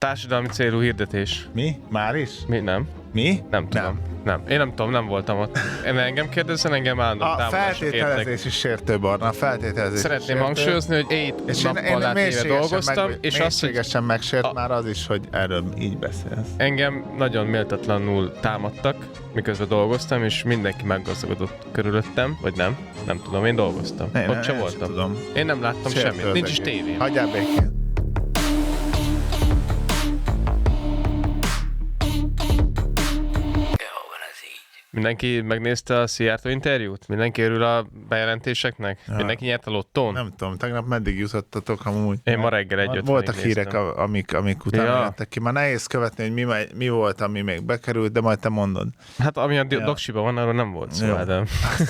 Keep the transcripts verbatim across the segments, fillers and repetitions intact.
Társadalmi célú hirdetés. Mi? Már is? Mi? Nem. Mi? Nem tudom. Nem. nem. Én nem tudom, nem voltam ott. Én engem kérdezzen, engem állandóan A támadások értek. feltételezés is sértő, Barna. A feltételezés Szeretném is sértő. hangsúlyozni, hogy ét És én, nappal át éve dolgoztam, meg, és azt, hogy mélységesen megsért a... már az is, hogy erről így beszélsz. engem nagyon méltatlanul támadtak, miközben dolgoztam, és mindenki meggazdagodott körülöttem, vagy nem, nem tudom, én dolgoztam. Én, ott sem én voltam. Tudom. Én nem láttam Sértő semmit, az nincs is egész. tévém. Hagyjál békén. Mindenki megnézte a Szijjártó interjút? Mindenki örül a bejelentéseknek? Ja. Mindenki nyert a lottón? Nem tudom, tegnap meddig jutottatok amúgy? Én ma reggel egy Voltak hírek, amik, amik utána ja. jöttek ki. Már nehéz követni, hogy mi, mi volt, ami még bekerült, de majd te mondod. Hát ami a ja. doksiban van, arról nem volt szó, de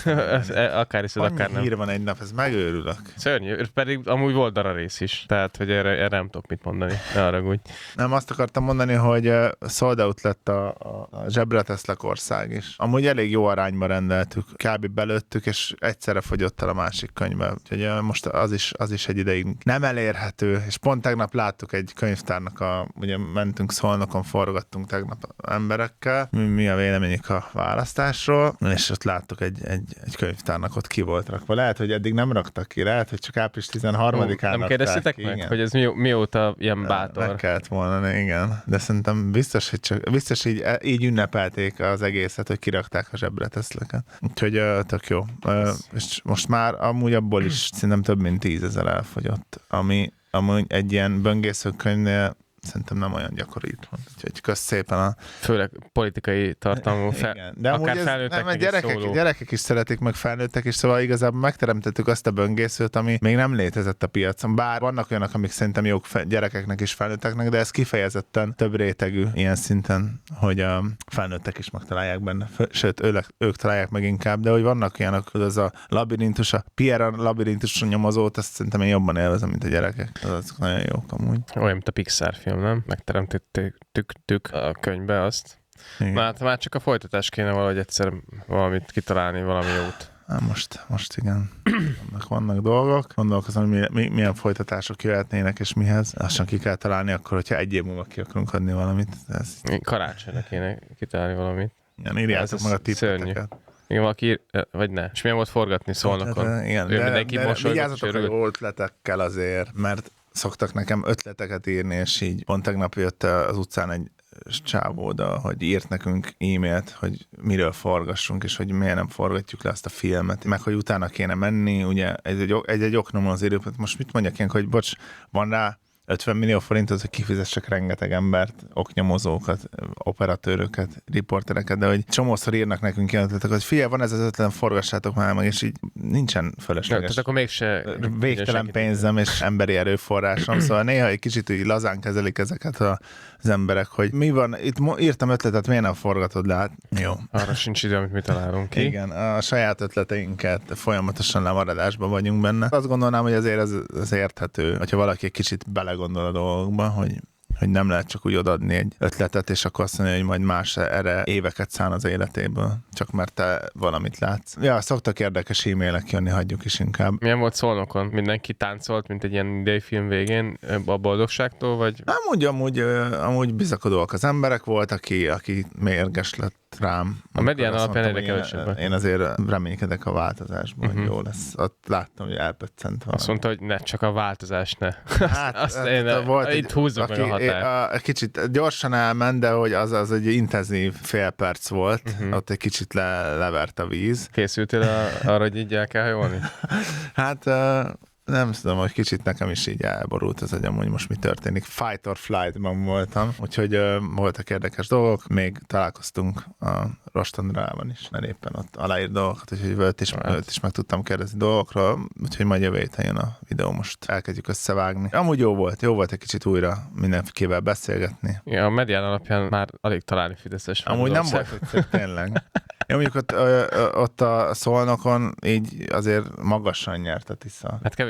akár is, akár nem. Hír van egy nap, ez megőrülök. Szörnyű, pedig amúgy volt dara rész is, tehát hogy erre, erre nem tudok mit mondani, ne haragudj. Nem, azt akartam mondani, hogy sold out lett a, a, a Zsebreteszlek ország is. Amúgy elég jó arányban rendeltük, kb. Belőttük, és egyszerre fogyott el a másik könyvbe. Úgyhogy most az is, az is egy ideig nem elérhető, és pont tegnap láttuk egy könyvtárnak, a, ugye mentünk Szolnokon, forgattunk tegnap emberekkel, mi, mi a véleményük a választásról, és ott láttuk egy, egy, egy könyvtárnak, ott ki volt rakva. Lehet, hogy eddig nem raktak ki, lehet, hogy csak április tizenharmadikán Nem kérdeztétek ki, meg, igen. hogy ez mi, mióta ilyen bátor? Meg kellett volna, igen. De szerintem biztos, hogy csak, biztos így, így ünnepelték az egészet, hogy kirakták a Zsebreteszleket. Úgyhogy uh, tök jó. Uh, és most már amúgy abból is szerintem több mint tízezer elfogyott, ami amúgy egy ilyen böngészőkönyvnél szerintem nem olyan gyakori. Úgyhogy kösz szépen a... Főleg politikai tartalmú, fel... de akár felnőtteknek is gyerekek, szóló. gyerekek is szeretik, meg felnőttek is, szóval igazából megteremtettük azt a böngészőt, ami még nem létezett a piacon. Bár vannak olyanok, amik szerintem jók fe- gyerekeknek és felnőtteknek, de ez kifejezetten több rétegű ilyen szinten, hogy a felnőttek is megtalálják benne. Sőt, ők, ők találják meg inkább, de hogy vannak olyanok, hogy az a labirintus, a Pierre labirintus nyomozót, azt szerintem én jobban élvezem, mint a gyerekek. Azok nagyon jók amúgy. Olyan, mint a Pixar film, nem? Megteremtettük a könyvbe azt. Már, már csak a folytatás kéne valahogy egyszer valamit kitalálni, valami jót. Há, most, most igen. Vannak, vannak dolgok. Gondolkozom, hogy mi, milyen folytatások jöhetnének, és mihez. Lassan ki kell találni akkor, hogyha egy év múlva ki akarunk adni valamit. Ez... Karácsonyra kéne kitalálni valamit. Igen, írjátok meg a tippeteket. Igen, valaki ír, vagy ne. És milyen volt forgatni Szolnokon? Hát, igen, ő de, mindenki de vigyázzatok a örült. jó ötletekkel azért, mert szoktak nekem ötleteket írni, és így pont tegnap jött az utcán egy csávó oda, hogy írt nekünk e-mailt, hogy miről forgassunk, és hogy miért nem forgatjuk le azt a filmet, meg hogy utána kéne menni, ugye egy, egy, egy, egy oknomon az időpont. Most mit mondjak én, hogy bocs, van rá ötven millió forintot, hogy kifizessek rengeteg embert, oknyomozókat, operatőröket, riportereket, de hogy csomószor írnak nekünk ilyen ötletek, hogy figyelj, van ez az ötlen, forgassátok már meg, és így nincsen fölösleges. Tehát akkor mégse... Végtelen pénzem és emberi erőforrásom, szóval néha egy kicsit így lazán kezelik ezeket az emberek, hogy mi van, itt írtam ötletet, miért nem forgatod le? Hát jó. Arra sincs idő, amit mi találunk ki. Igen, a saját ötleteinket folyamatosan lemaradásban vagyunk benne. Azt gondolnám, hogy azért ez, ez érthető, hogyha valaki egy kicsit belegondol a dolgokba, hogy hogy nem lehet csak úgy odaadni egy ötletet, és akkor azt mondja, hogy majd más erre éveket szán az életéből, csak mert te valamit látsz. Ja, szoktak érdekes e-mailek jönni, hagyjuk is inkább. Milyen volt Szolnokon? Mindenki táncolt, mint egy ilyen idei film végén a boldogságtól, vagy? Amúgy, amúgy, amúgy bizakodóak az emberek volt, aki, aki mérges lett rám. A medián alapján egyre kevesebben. Én azért reménykedek a változásban, uh-huh. hogy jó lesz. Ott láttam, hogy elpöccent valami. Azt mondta, hogy ne, csak a változás ne. Hát, azt hát, én, volt itt húzzuk meg a határt. A, kicsit gyorsan elment, de hogy az, az egy intenzív fél perc volt. Uh-huh. Ott egy kicsit le, levert a víz. Készültél a, arra, hogy így el kell hajolni? Hát... Uh, nem tudom, hogy kicsit nekem is így elborult az agyam, hogy most mi történik. Fight or flight-ban voltam, úgyhogy uh, voltak érdekes dolgok. Még találkoztunk a Rostandrában is, mert éppen ott aláírt dolgokat, úgyhogy őt is, őt is meg tudtam kérdezni dolgokról, úgyhogy majd jövő héten jön a videó, most elkezdjük összevágni. Amúgy jó volt, jó volt egy kicsit újra mindenkivel beszélgetni. Ja, a medián alapján már alig találni fideszes. Amúgy nem volt egyszerű, tényleg. Én mondjuk ott, ö, ö, ott a Szolnokon így azért magasan nyert a Tisza. Hát kevés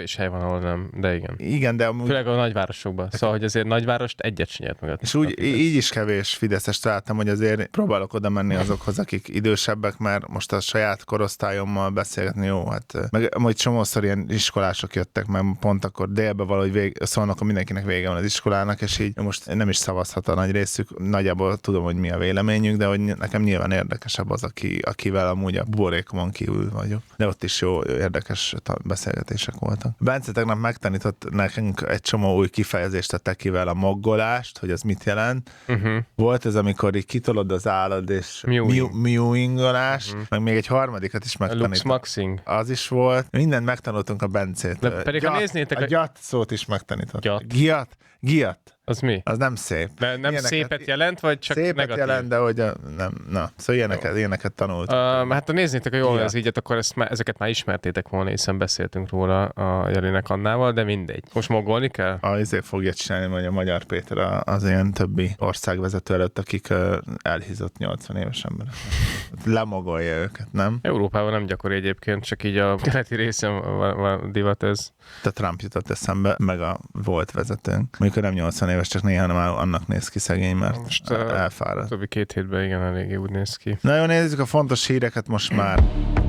kevés hely van, ahol nem, de igen. Igen, de amúgy... Főleg a nagyvárosokban. Szóval, hogy azért nagyvárost egyet sem nyert meg. És úgy így is kevés fideszes találtam, hogy azért próbálok oda menni azokhoz, akik idősebbek, mert most a saját korosztályommal beszélgetni jó, hát meg amúgy csomószor ilyen iskolások jöttek, mert pont akkor délbe valahogy vég, szólnak, hogy mindenkinek vége van az iskolának, és így most nem is szavazhat a nagy részük, nagyjából tudom, hogy mi a véleményük, de hogy nekem nyilván érdekesebb az, aki, akivel amúgy a buborékomon kívül vagyok. De ott is jó, érdekes beszélgetések voltak. Bence tegnap megtanított nekünk egy csomó új kifejezést a tekivel, a moggolást, hogy az mit jelent. Uh-huh. Volt ez, amikor így kitolod az állad, és mewingolás, uh-huh. meg még egy harmadikat is megtanított. Luxmaxing. Az is volt. Mindent megtanultunk a Bencét. De pedig gyat, ha néznétek... A gyat szót is megtanított. Gyat. Giat. Giat. Az mi? Az nem szép. De nem ilyeneket, szépet jelent, vagy csak szépet negatív? Szépet jelent, de hogy a, nem, na. Szóval ilyeneket, ilyeneket tanultuk. Uh, hát ha néznétek, hogy jól ez így, akkor ezt már, ezeket már ismertétek volna, hiszen beszéltünk róla a Jelinek Annával, de mindegy. Most moggolni kell? Azért fogja csinálni, hogy a Magyar Péter az ilyen többi országvezető előtt, akik uh, elhízott nyolcvan éves emberek. Lemogolja őket, nem? Európában nem gyakori egyébként, csak így a keleti részen van, van divat ez. A Trump jutott eszembe, meg a volt vezetőnk. Mondjuk nem nyolcvan éves, csak néha nem annak néz ki szegény, mert most elfáradt. Többi két hétben igen, eléggé úgy néz ki. Na jó, nézzük a fontos híreket most már.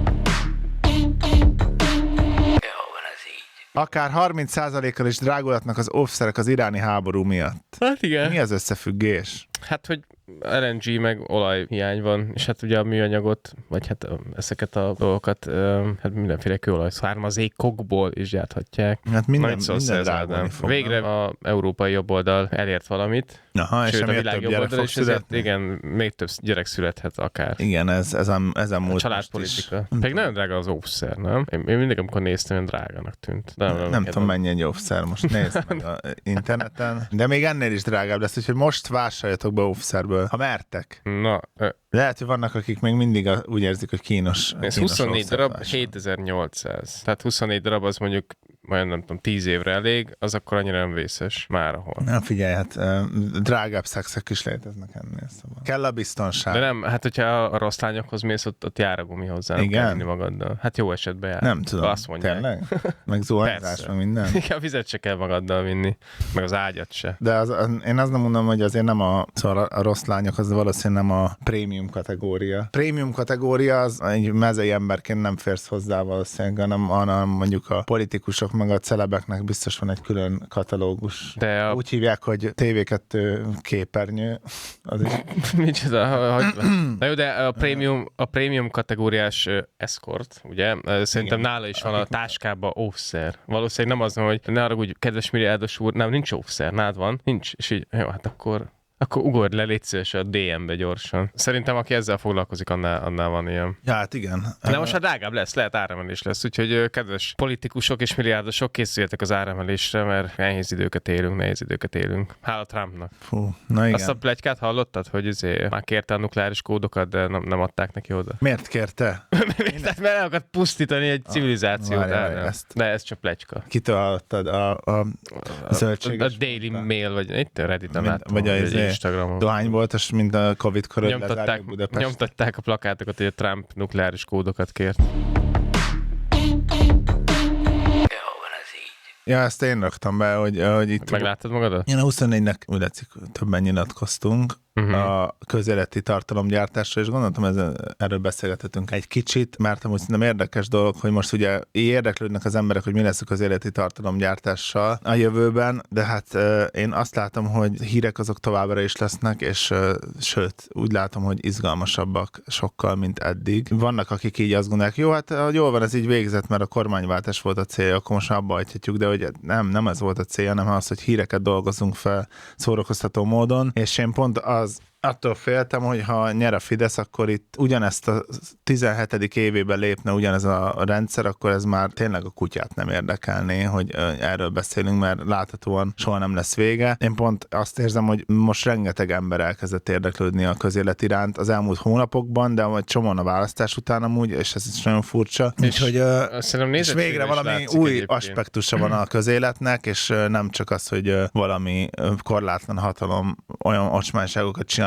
Akár harminc százalékkal is drágulhatnak az offszerek az iráni háború miatt. Hát igen. Mi az összefüggés? Hát, hogy el en gé meg olajhiány van, és hát ugye a műanyagot, vagy hát ezeket a dolgokat, hát mindenféle kőolaj származékokból is gyárthatják. Hát minden, minden drágulni fog. Végre a európai jobboldal elért valamit. Aha, sőt, és a világ jobboldal, és ezért igen, még több gyerek születhet akár. Igen, ez, ez a, ez a múlt. A családpolitika. Pedig nagyon drága az óvszer, nem? Én, én mindig, amikor néztem, olyan drágának tűnt. De nem, nem, nem tudom, mennyi egy óvszer, most nézd meg a interneten. De még ennél is drágább lesz, úgyhogy most vásároljatok be óvszerből, ha mertek. Na, ö... lehet, hogy vannak, akik még mindig a, úgy érzik, hogy kínos. Ez kínos huszonnégy darab, hétezer-nyolcszáz. Tehát huszonnégy darab az mondjuk majd nem tudom, tíz évre elég, az akkor annyira nem vészes. Már ahol. Nem figyelj, hát drágább szexek is léteznek ennél, szóval. Kell a biztonság. De nem, hát hogyha a rossz lányokhoz mész, ott, ott jár a gumi hozzá. Nem kell vinni magaddal. Hát jó esetben jár. Nem tudom. Azt mondják. Tényleg? Meg zuhanyzás, meg minden. Igen, a vizet se kell magaddal vinni, meg az ágyat se. De az, az, én azt nem mondom, hogy azért nem a, szóval a rossz lányok, az valószínűleg nem a prémium kategória. Prémium kategória az egy mezei emberként nem férsz hozzá valószínűleg, hanem, hanem mondjuk a politikusok meg a celebeknek biztos van egy külön katalógus. De a... úgy hívják, hogy té vé kettő képernyő. Az is... Micsoda? Hogy... Na jó, de a prémium, a prémium kategóriás escort, ugye? Szerintem igen, nála is van a táskába óvszer. Valószínűleg nem az, hogy ne arra úgy, kedves milliárdos úr, nem, nincs óvszer, nád van, nincs. És így, jó, hát akkor... Akkor ugorj le, légy szíves a dé em-be gyorsan. Szerintem, aki ezzel foglalkozik, annál, annál van ilyen. Ja, hát igen. De most már drágább lesz, lehet áremelés lesz, úgyhogy kedves politikusok és milliárdosok, készüljetek az áremelésre, mert nehéz időket élünk, nehéz időket élünk. Hála Trumpnak. Fú, na igen. Azt a pletykát hallottad, hogy azért már kérte a nukleáris kódokat, de nem, nem adták neki oda. Miért kérte? Tehát mert el akart pusztítani egy civilizációt. Várj, várj, ezt. De ez csak pletyka. Kitől hallottad? A, a, a zöldséges? A Daily Mail, vagy itt a Reddit-en láttam. Vagy a Instagramon. Dohány volt, és mint a Covid-kor nyomtatták, nyomtatták a plakátokat, hogy a Trump nukleáris kódokat kért. Ja, ezt én raktam be, hogy, hogy itt... Megláttad magadat? Én a huszonnégynek úgy látszik, többen nyilatkoztunk uh-huh. a közéleti tartalomgyártásra, és gondoltam, ez, erről beszélgethetünk egy kicsit, mert amúgy szerintem érdekes dolog, hogy most ugye érdeklődnek az emberek, hogy mi lesz a közéleti tartalomgyártással a jövőben, de hát én azt látom, hogy hírek azok továbbra is lesznek, és sőt, úgy látom, hogy izgalmasabbak sokkal, mint eddig. Vannak, akik így azt gondolják, jó, hát jól van, ez így végzett, mert a kormányváltás volt a célja, akkor most abba hagyhatjuk, de hogy nem, nem ez volt a célja, hanem az, hogy híreket dolgozunk fel szórakoztató módon, és én pont az attól féltem, hogy ha nyer a Fidesz, akkor itt ugyanezt a tizenhetedik évében lépne ugyanez a rendszer, akkor ez már tényleg a kutyát nem érdekelné, hogy erről beszélünk, mert láthatóan soha nem lesz vége. Én pont azt érzem, hogy most rengeteg ember elkezdett érdeklődni a közélet iránt az elmúlt hónapokban, de majd csomóan a választás után amúgy, és ez is nagyon furcsa. Úgyhogy és végre valami új egyébként. Aspektusa van a közéletnek, és nem csak az, hogy valami korlátlan hatalom olyan ocsmányságokat csinál,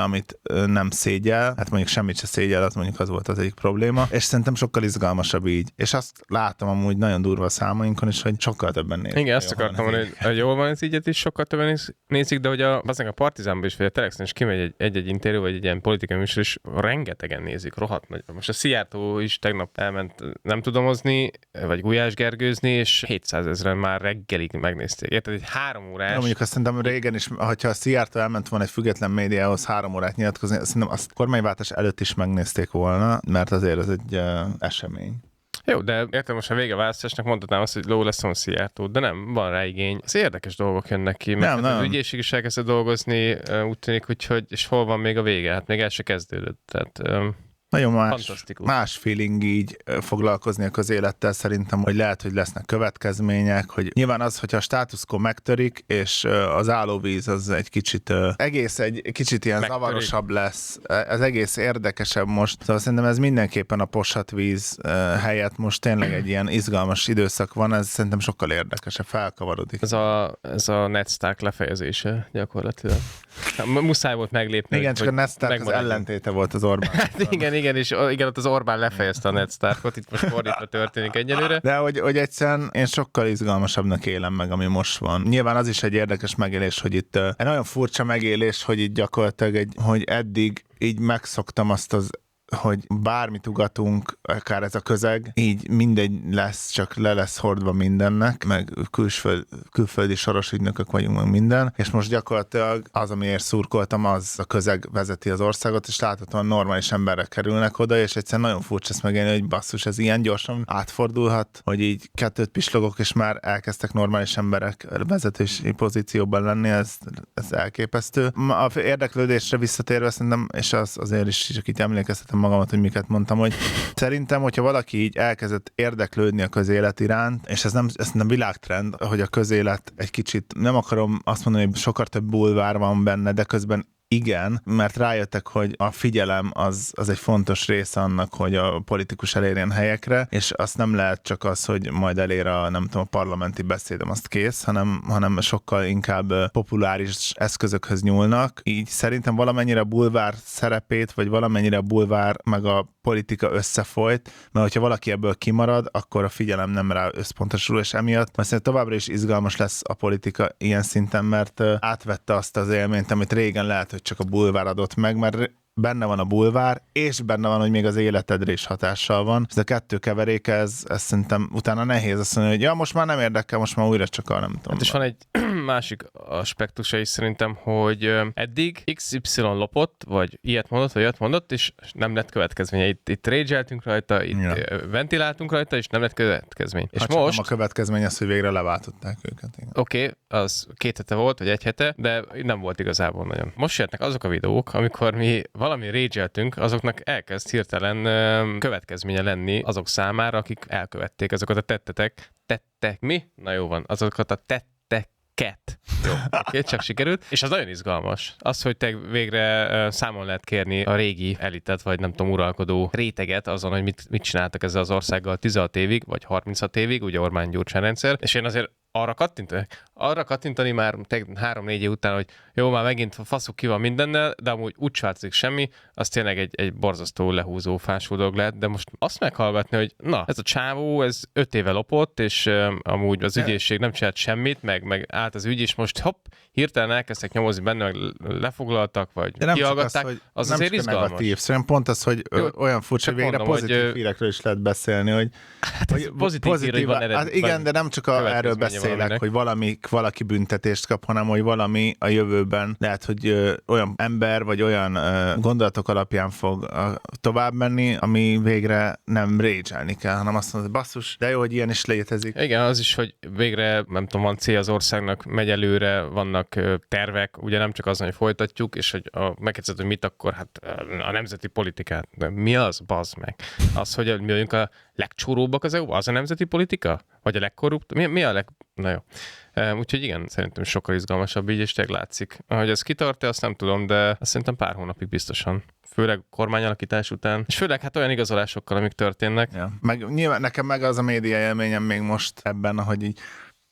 amit nem szégyel, hát mondjuk semmit se szégyel, az mondjuk az volt az egyik probléma, és szerintem sokkal izgalmasabb így. És azt látom amúgy nagyon durva a számainkon is, hogy sokkal többen nézik. Igen, ezt akartam mondani, hogy jól van ez így is, sokkal többen nézik, de hogy a, a Partizánban is, vagy a Telexen is kimegy egy-egy interjú, vagy egy ilyen politikai műsor, és rengetegen nézik, rohadt nagy. Most a Szijjártó is tegnap elment nem tudomozni, vagy Gulyás Gergőzni, és hétszázezren már reggelig megnézték. Érted, egy három órás. Ja, mondjuk azt szerintem régen is, hogyha a Szijjártó elment volna egy független médiához három órát nyilatkozni, szerintem azt kormányváltás előtt is megnézték volna, mert azért ez egy uh, esemény. Jó, de értem, most a vége választásnak mondhatnám azt, hogy ló lesz a Szijjártó, de nem, van rá igény. Az érdekes dolgok jönnek ki, mert nem, hát az ügyészség is elkezdett dolgozni, úgy tűnik, úgyhogy, és hol van még a vége? Hát még el se kezdődött. Tehát, um... nagyon más, más feeling így foglalkozni a közélettel szerintem, hogy lehet, hogy lesznek következmények, hogy nyilván az, hogyha a status quo megtörik, és az állóvíz az egy kicsit, egész egy kicsit ilyen megtörik. Zavarosabb lesz, ez egész érdekesebb most, szóval szerintem ez mindenképpen a posatvíz helyett most tényleg egy ilyen izgalmas időszak van, ez szerintem sokkal érdekesebb, felkavarodik. Ez a, ez a Ned Stark lefejezése gyakorlatilag. Muszáj volt meglépni. Igen, csak a Ned Stark az ellentéte volt az Orbán. Hát igen, igen, és igen, ott az Orbán lefejezte a Ned Starkot, itt most fordítva történik egyelőre. De hogy, hogy egyszerűen én sokkal izgalmasabbnak élem meg, ami most van. Nyilván az is egy érdekes megélés, hogy itt egy nagyon furcsa megélés, hogy itt gyakorlatilag egy, hogy eddig így megszoktam azt az, hogy bármit ugatunk, akár ez a közeg, így mindegy lesz, csak le lesz hordva mindennek, meg külföld, külföldi soros ügynökök vagyunk, meg minden, és most gyakorlatilag az, amiért szurkoltam, az a közeg vezeti az országot, és láthatóan normális emberek kerülnek oda, és egyszerűen nagyon furcsa ezt megélni, hogy basszus, ez ilyen gyorsan átfordulhat, hogy így kettőt pislogok, és már elkezdtek normális emberek vezetősi pozícióban lenni, ez, ez elképesztő. A érdeklődésre visszatérve szerintem, és az azért is csak itt emlékeztetem magamat, hogy miket mondtam, hogy szerintem, hogyha valaki így elkezdett érdeklődni a közélet iránt, és ez nem, ez nem világtrend, hogy a közélet egy kicsit, nem akarom azt mondani, hogy sokkal több bulvár van benne, de közben igen, mert rájöttek, hogy a figyelem az, az egy fontos része annak, hogy a politikus elérjen helyekre, és azt nem lehet csak az, hogy majd elér a, nem tudom, a parlamenti beszédem, azt kész, hanem, hanem sokkal inkább populáris eszközökhöz nyúlnak. Így szerintem valamennyire a bulvár szerepét, vagy valamennyire a bulvár meg a politika összefolyt, mert hogyha valaki ebből kimarad, akkor a figyelem nem rá összpontosul, és emiatt mert szerintem továbbra is izgalmas lesz a politika ilyen szinten, mert átvette azt az élményt, amit régen lehet, hogy csak a bulvár adott meg, mert benne van a bulvár, és benne van, hogy még az életedre is hatással van. Ez a kettő keveréke, ez, ez szerintem utána nehéz azt mondani, hogy ja, most már nem érdekel, most már újra csak a nem tudom. Hát és van egy másik aspektusa is szerintem, hogy eddig iksz ipszilon lopott, vagy ilyet mondott, vagy ilyet mondott, és nem lett következménye. Itt, itt rage-eltünk rajta, itt ja. ventiláltunk rajta, és nem lett következmény. És hát most... a következmény az, hogy végre leváltották őket. Oké, okay, az két hete volt, vagy egy hete, de nem volt igazából nagyon. Most jöttnek azok a videók, amikor mi valami rage-eltünk, azoknak elkezd hirtelen ö, következménye lenni azok számára, akik elkövették azokat a tettetek. Tettek mi? Na jó van, azokat a tetteket. Jó, oké, csak sikerült. És az nagyon izgalmas. Az, hogy te végre uh, számon lehet kérni a régi elitet, vagy nem tudom, uralkodó réteget azon, hogy mit, mit csináltak ezzel az országgal tizenhat évig, vagy harminchat évig, ugye Orbán Gyurcsány rendszer. És én azért arra kattintani, arra kattintani már három-négy év után, hogy jó, már megint faszuk ki van mindennel, de amúgy úgy változik semmi, az tényleg egy, egy borzasztó lehúzó fású dolog lehet, de most azt meghallgatni, hogy na, ez a csávó, ez öt éve lopott, és um, amúgy az ügyészség nem csinált semmit, meg, meg állt az ügy, és most hopp, hirtelen elkezdtek nyomozni benne, meg lefoglaltak, vagy kihallgatták, az, az nem azért izgalmas. Negatív. Szerintem pont az, hogy jó, olyan furcsa, hogy végre mondom, pozitív hogy, hírekről is lehet beszélni, hogy, hát hogy pozitív, pozitív hír, hogy van ered, hát igen, de nem csak a, erről beszélek, valaminek. Hogy valami, valaki büntetést kap, hanem hogy valami a jövőben lehet, hogy ö, olyan ember, vagy olyan ö, gondolatok alapján fog ö, tovább menni, ami végre nem rage-elni kell, hanem azt mondod, hogy basszus, de jó, hogy ilyen is létezik. Igen, az is, hogy végre, nem tudom, van cél az országnak, megy előre, vannak ö, tervek, ugye nem csak az, hogy folytatjuk, és hogy megkérdezed, hogy mit akkor, hát a nemzeti politikát. De mi az? Bazd meg. Az, hogy mi vagyunk a legcsóróbbak az é u, az a nemzeti politika? Vagy a legkorrupt? Mi, mi a leg... Na jó. Úgyhogy igen, szerintem sokkal izgalmasabb így, és tényleg látszik. Ahogy ez kitart-e, azt nem tudom, de azt szerintem pár hónapig biztosan. Főleg kormányalakítás után. És főleg hát olyan igazolásokkal, amik történnek. Ja. Meg nyilván nekem meg az a média élményem még most ebben, hogy így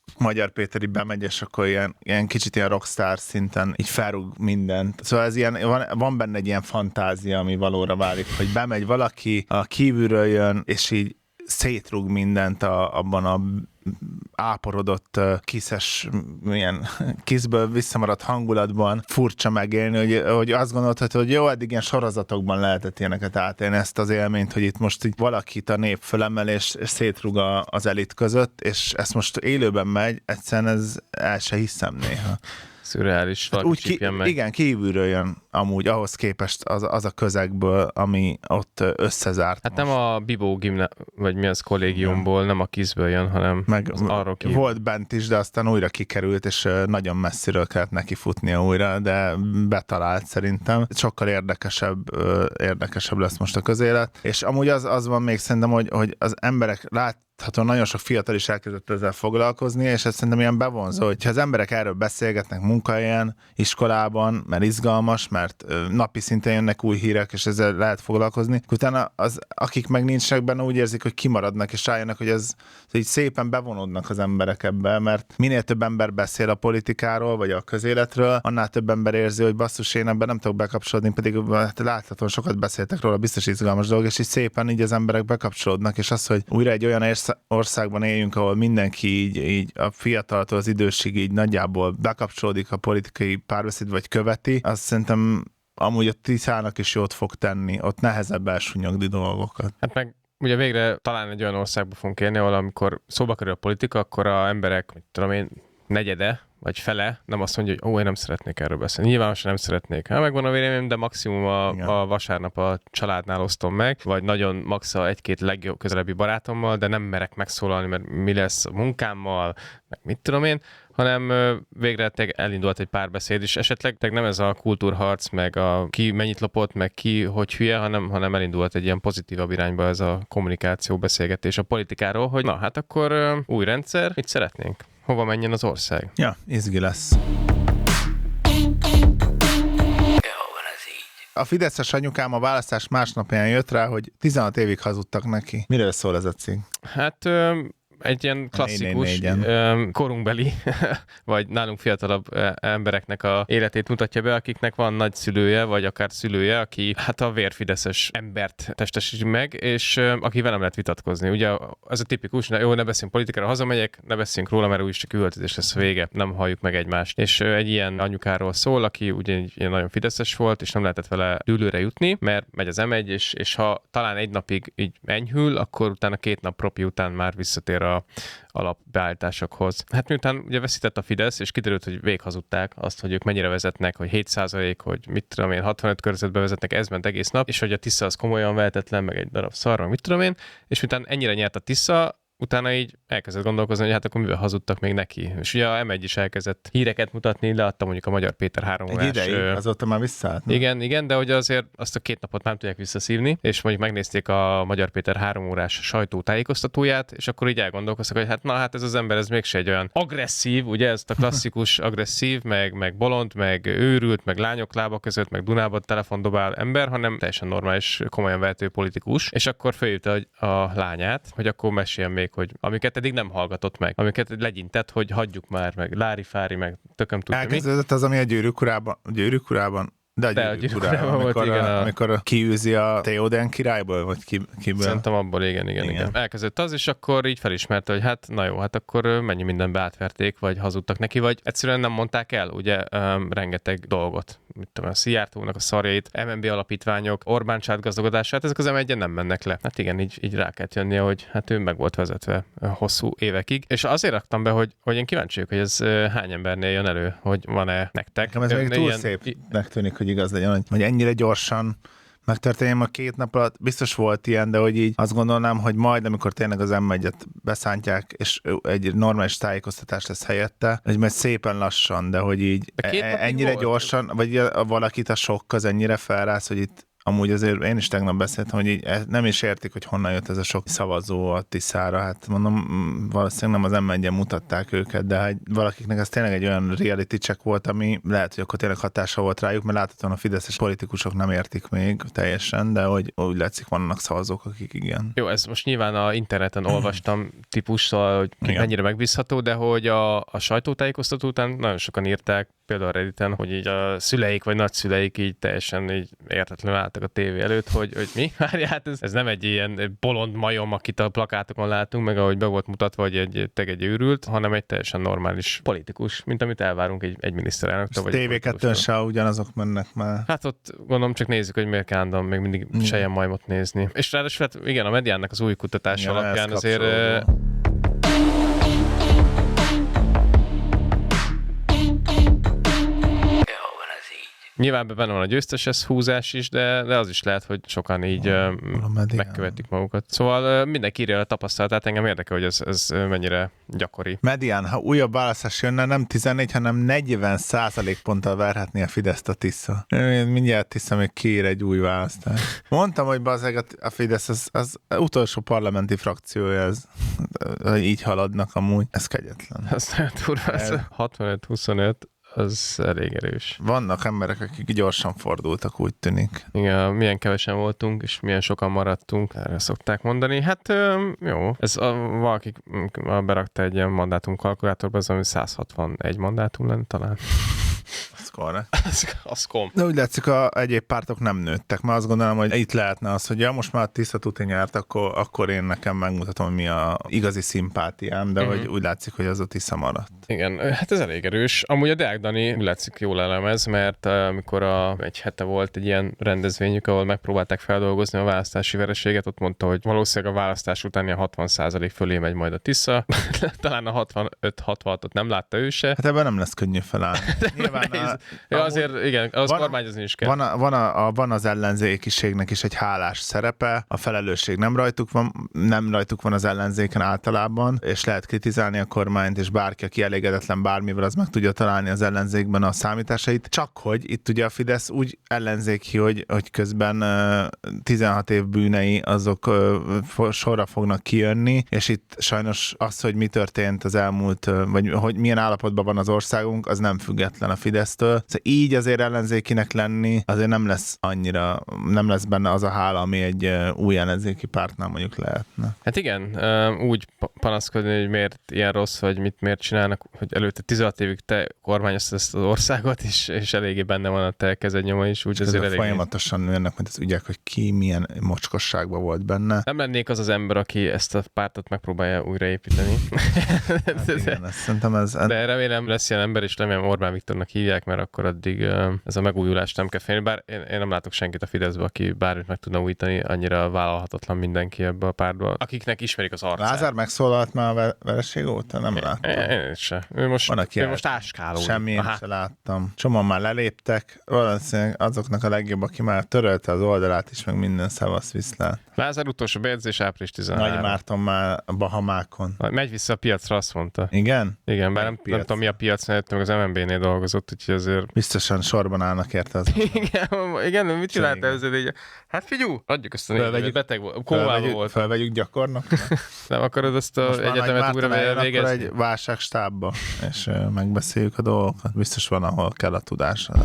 Magyar Péter így bemegy, és akkor ilyen, ilyen kicsit ilyen rockstar szinten így felrúg mindent. Szóval ez ilyen, van, van benne egy ilyen fantázia, ami valóra válik, hogy bemegy valaki, a kívülről jön, és így szétrúg mindent a, abban a áporodott, kiszes, milyen kiszből visszamaradt hangulatban furcsa megélni, hogy, hogy azt gondoltad, hogy jó, eddig ilyen sorozatokban lehetett ilyeneket átélni, ezt az élményt, hogy itt most így valakit a nép fölemel, és, és szétrúg a, az elit között, és ezt most élőben megy, egyszerűen ez el se hiszem néha. Szürreális, hát úgy ki, meg. Igen, kívülről jön amúgy ahhoz képest az, az a közegből, ami ott összezárt. Hát most. Nem a Bibó gimna, vagy mi az kollégiumból, ja. nem a KISZ-ből jön, hanem meg az arról kívül. Volt bent is, de aztán újra kikerült, és nagyon messziről kellett neki futnia újra, de betalált szerintem. Sokkal érdekesebb, érdekesebb lesz most a közélet. És amúgy az, az van még szerintem, hogy, hogy az emberek lát hát nagyon sok fiatal is elkezdett ezzel foglalkozni, és ez szerintem ilyen bevonzó, hogyha az emberek erről beszélgetnek munkahelyen, iskolában, mert izgalmas, mert napi szinten jönnek új hírek, és ezzel lehet foglalkozni, utána az, akik meg nincsenek benne, úgy érzik, hogy kimaradnak, és rájönnek, hogy ez így szépen bevonódnak az emberek ebbe, mert minél több ember beszél a politikáról, vagy a közéletről, annál több ember érzi, hogy basszus, én ebben nem tudok bekapcsolódni, pedig hát láthatóan sokat beszéltek róla, biztos izgalmas dolog, és így szépen így az emberek bekapcsolódnak, és az, hogy újra egy olyan országban éljünk, ahol mindenki így, így a fiataltól az idősig így nagyjából bekapcsolódik a politikai párbeszéd, vagy követi, azt szerintem amúgy a tiszának is jót fog tenni, ott nehezebb elsúnyogni dolgokat. Hát meg ugye végre talán egy olyan országban fogunk élni, ahol amikor szóba kerül a politika, akkor a emberek, mit tudom én, negyede, vagy fele nem azt mondja, hogy ó, én nem szeretnék erről beszélni. Nyilvánosan nem szeretnék. Hát megvan a véleményem, de maximum a, a vasárnap a családnál osztom meg, vagy nagyon max a egy-két legjobb közelebbi barátommal, de nem merek megszólalni, mert mi lesz a munkámmal, meg mit tudom én, hanem végre elindult egy párbeszéd, és esetleg nem ez a kultúrharc, meg a ki mennyit lopott, meg ki hogy hülye, hanem, hanem elindult egy ilyen pozitívabb irányba ez a kommunikáció, beszélgetés a politikáról, hogy na hát akkor új rendszer, mit szeretnénk? Hova menjen az ország? Ja, izgi lesz. A fideszes anyukám a választás másnapján jött rá, hogy tizenhat évig hazudtak neki. Miről szól ez a cikk? Hát... Ö- egy ilyen klasszikus korunkbeli, vagy nálunk fiatalabb embereknek a életét mutatja be, akiknek van nagyszülője, vagy akár szülője, aki hát a vérfideszes embert testesíti meg, és akivel nem lehet vitatkozni. Ugye ez a tipikus, ne, jó, ne beszéljünk politikára, hazamegyek, ne beszéljünk róla, mert úgyis csak üvöltözés lesz a vége, nem halljuk meg egymást. És egy ilyen anyukáról szól, aki ugye ilyen nagyon fideszes volt, és nem lehetett vele dűlőre jutni, mert megy az em egy, és, és ha talán egy napig így enyhül, akkor utána két nap propi után már visszatér a alapbeállításokhoz. Hát miután ugye veszített a Fidesz, és kiderült, hogy véghazudták azt, hogy ők mennyire vezetnek, hogy hét százalék, hogy mit tudom én, hatvanöt körzetbe vezetnek, ez ment egész nap, és hogy a Tisza az komolyan vehetetlen, meg egy darab szar, meg mit tudom én, és miután ennyire nyert a Tisza, utána így elkezdett gondolkozni, hogy hát akkor mivel hazudtak még neki. És ugye a em egy is elkezdett híreket mutatni, leadta mondjuk a Magyar Péter három órás. Egy ideig, azóta már visszaállt. Igen, igen, de hogy azért azt a két napot nem tudják visszaszívni, és mondjuk megnézték a Magyar Péter három órás sajtótájékoztatóját, és akkor így elgondolkoztak, hogy hát na hát ez az ember, ez mégse egy olyan agresszív, ugye ezt a klasszikus agresszív, meg, meg bolond, meg őrült, meg lányok lába között, meg Dunába telefondobál ember, hanem teljesen normális, komolyan vehető politikus. És akkor fölhívta a lányát, hogy akkor meséljen még, hogy amiket eddig nem hallgatott meg, amiket legyintett, hogy hagyjuk már, meg lári-fári, meg tököm tudja mi. Elkezdődött az, ami a Gyűrűk urában, Gyűrűk urában, de a Gyűrűk, de a Gyűrűk urában, volt, amikor, igen, a, amikor kiűzi a Theoden királyból, vagy ki, kiből? Szerintem abból, igen, igen, igen, igen. Elkezdődött az, és akkor így felismerte, hogy hát na jó, hát akkor mennyi mindenbe átverték, vagy hazudtak neki, vagy egyszerűen nem mondták el, ugye, um, rengeteg dolgot. Mit tudom, a Szijjártónak a szarjait, em en bé alapítványok, Orbán család gazdagodását, ezek az em egyen nem mennek le. Hát igen, így, így rá kellett jönnie, hogy hát ő meg volt vezetve hosszú évekig. És azért raktam be, hogy, hogy én kíváncsi vagyok, hogy ez hány embernél jön elő, hogy van-e nektek. Nekem ez még túl ilyen... szépnek tűnik, hogy igaz legyen, hogy, hogy ennyire gyorsan megtörténjem a két nap alatt. Biztos volt ilyen, de hogy így azt gondolnám, hogy majd, amikor tényleg az em egyet beszántják, és egy normális tájékoztatás lesz helyette, hogy majd szépen lassan, de hogy így ennyire volt. Gyorsan, vagy valakit a sokk az ennyire felrász, hogy itt amúgy azért én is tegnap beszéltem, hogy így nem is értik, hogy honnan jött ez a sok szavazó a Tiszára. Hát mondom, valószínűleg nem az em egyen mutatták őket, de hát valakiknek ez tényleg egy olyan reality check volt, ami lehet, hogy akkor tényleg hatása volt rájuk, mert láthatóan a fideszes politikusok nem értik még teljesen, de hogy úgy látszik, vannak szavazók, akik igen. Jó, ez most nyilván a interneten olvastam típus, szóval, hogy igen. mennyire megbízható, de hogy a, a sajtótájékoztató után nagyon sokan írták, például a Redditen, hogy így a szüleik vagy nagyszüleik így teljesen így értetlenül álltak a tévé előtt, hogy, hogy mi? Várjál, hát ez, ez nem egy ilyen bolond majom, akit a plakátokon látunk, meg ahogy be volt mutatva, hogy egy, teg egy őrült, hanem egy teljesen normális politikus, mint amit elvárunk egy, egy miniszterelnöktől. té vé kettőn se ugyanazok mennek már. Hát ott gondolom csak nézzük, hogy miért kell még mindig mm. sejjen majmot nézni. És ráadásul hát igen, a Mediánnak az új kutatás igen, alapján azért... Nyilván benne van a győzteses húzás is, de, de az is lehet, hogy sokan így uh, megkövetik magukat. Szóval uh, mindenki írja a tapasztalatát, engem érdekel, hogy ez, ez mennyire gyakori. Medián, ha újabb választás jönne, nem tizennégy, hanem negyven százalékponttal verhetné a Fideszt a Tisza. Mindjárt hiszem, hogy kiír egy új választást. Mondtam, hogy bazeg a Fidesz az, az utolsó parlamenti frakciója, ez így haladnak amúgy. Ez kegyetlen. Ez nagyon durva. hatvanöt huszonöt az elég erős. Vannak emberek, akik gyorsan fordultak, úgy tűnik. Igen, milyen kevesen voltunk, és milyen sokan maradtunk, erre szokták mondani. Hát jó, ez a, valaki berakta egy ilyen mandátum kalkulátorba, az ami száz hatvanegy mandátum lenne talán. Az korrekt. Az, az kom. De úgy látszik, a egyéb pártok nem nőttek, mert azt gondolom, hogy itt lehetne az, hogy ja, most már Tisza tuti nyert, akkor, akkor én nekem megmutatom, hogy mi a igazi szimpátiám, de uh-huh. hogy úgy látszik, hogy az a Tisza maradt. Igen, hát ez elég erős. Amúgy a Deák Dani úgy látszik jól elemez, mert amikor a, egy hete volt egy ilyen rendezvényük, ahol megpróbálták feldolgozni a választási vereséget, ott mondta, hogy valószínűleg a választás után a hatvan százalék fölé megy majd a Tisza. Talán a hatvanöt hatvanhatot nem látta ő se. Hát ebben nem lesz könnyű felállni. Nyilván a, ja, azért igen, az van, kormányozni is kell. Van, a, van, a, a, van az ellenzékiségnek is egy hálás szerepe, a felelősség nem rajtuk van, nem rajtuk van az ellenzéken általában, és lehet kritizálni a kormányt, és bárki, aki elégedetlen bármivel, az meg tudja találni az ellenzékben a számításait. Csak hogy itt ugye a Fidesz úgy ellenzéki, hogy, hogy közben uh, tizenhat év bűnei azok uh, sorra fognak kijönni, és itt sajnos az, hogy mi történt az elmúlt, uh, vagy hogy milyen állapotban van az országunk, az nem független a Fidesztől. Szóval így azért ellenzékinek lenni, azért nem lesz annyira, nem lesz benne az a hála, ami egy uh, új ellenzéki pártnál mondjuk lehetne. Hát igen, uh, úgy panaszkodni, hogy miért ilyen rossz, vagy mit miért csinálnak, hogy előtte tizenhat évig te kormányoztad ezt az országot, és, és eléggé benne van a te kezednyoma is, úgy azért elég. Folyamatosan nőnek, mint az ügyek, hogy ki milyen mocskosságban volt benne. Nem lennék az az ember, aki ezt a pártot megpróbálja újraépíteni. Hát igen, ezt szerintem ez... De remélem lesz ilyen ember, és remélem Orbán Viktornak hívják, mert akkor addig uh, ez a megújulást nem kell félni. Bár én, én nem látok senkit a Fideszbe, aki bármit meg tudna újítani, annyira vállalhatatlan mindenki ebbe a pártba, akiknek ismerik az arcát. Lázár megszólalt már a vereség óta? Nem láttam. Én, én se. Ő most, Van, ő most áskálódik. Semmi én se láttam. Csomóan már leléptek, valószínűleg azoknak a legjobb, aki már törölte az oldalát is, meg minden szavasz viszlát. Lázár utolsó bejegyzés április tizenharmadika. Nagy Márton már a Bahamákon. Megy vissza a piacra, azt mondta. Igen? Igen, bár nem, nem tudom mi a piac, mert meg az em en bé-nél dolgozott, úgyhogy azért... Biztosan sorban állnak érte az. igen, igen, mit csináltál ezzel így? Hát figyelj, adjuk ezt a négyet, beteg volt, kómában volt. Felvegyük gyakornok. Nem akarod ezt az egyetemet újra végezni? Akkor egy válságstábba, és megbeszéljük a dolgokat. Biztos van, ahol kell a tudásra.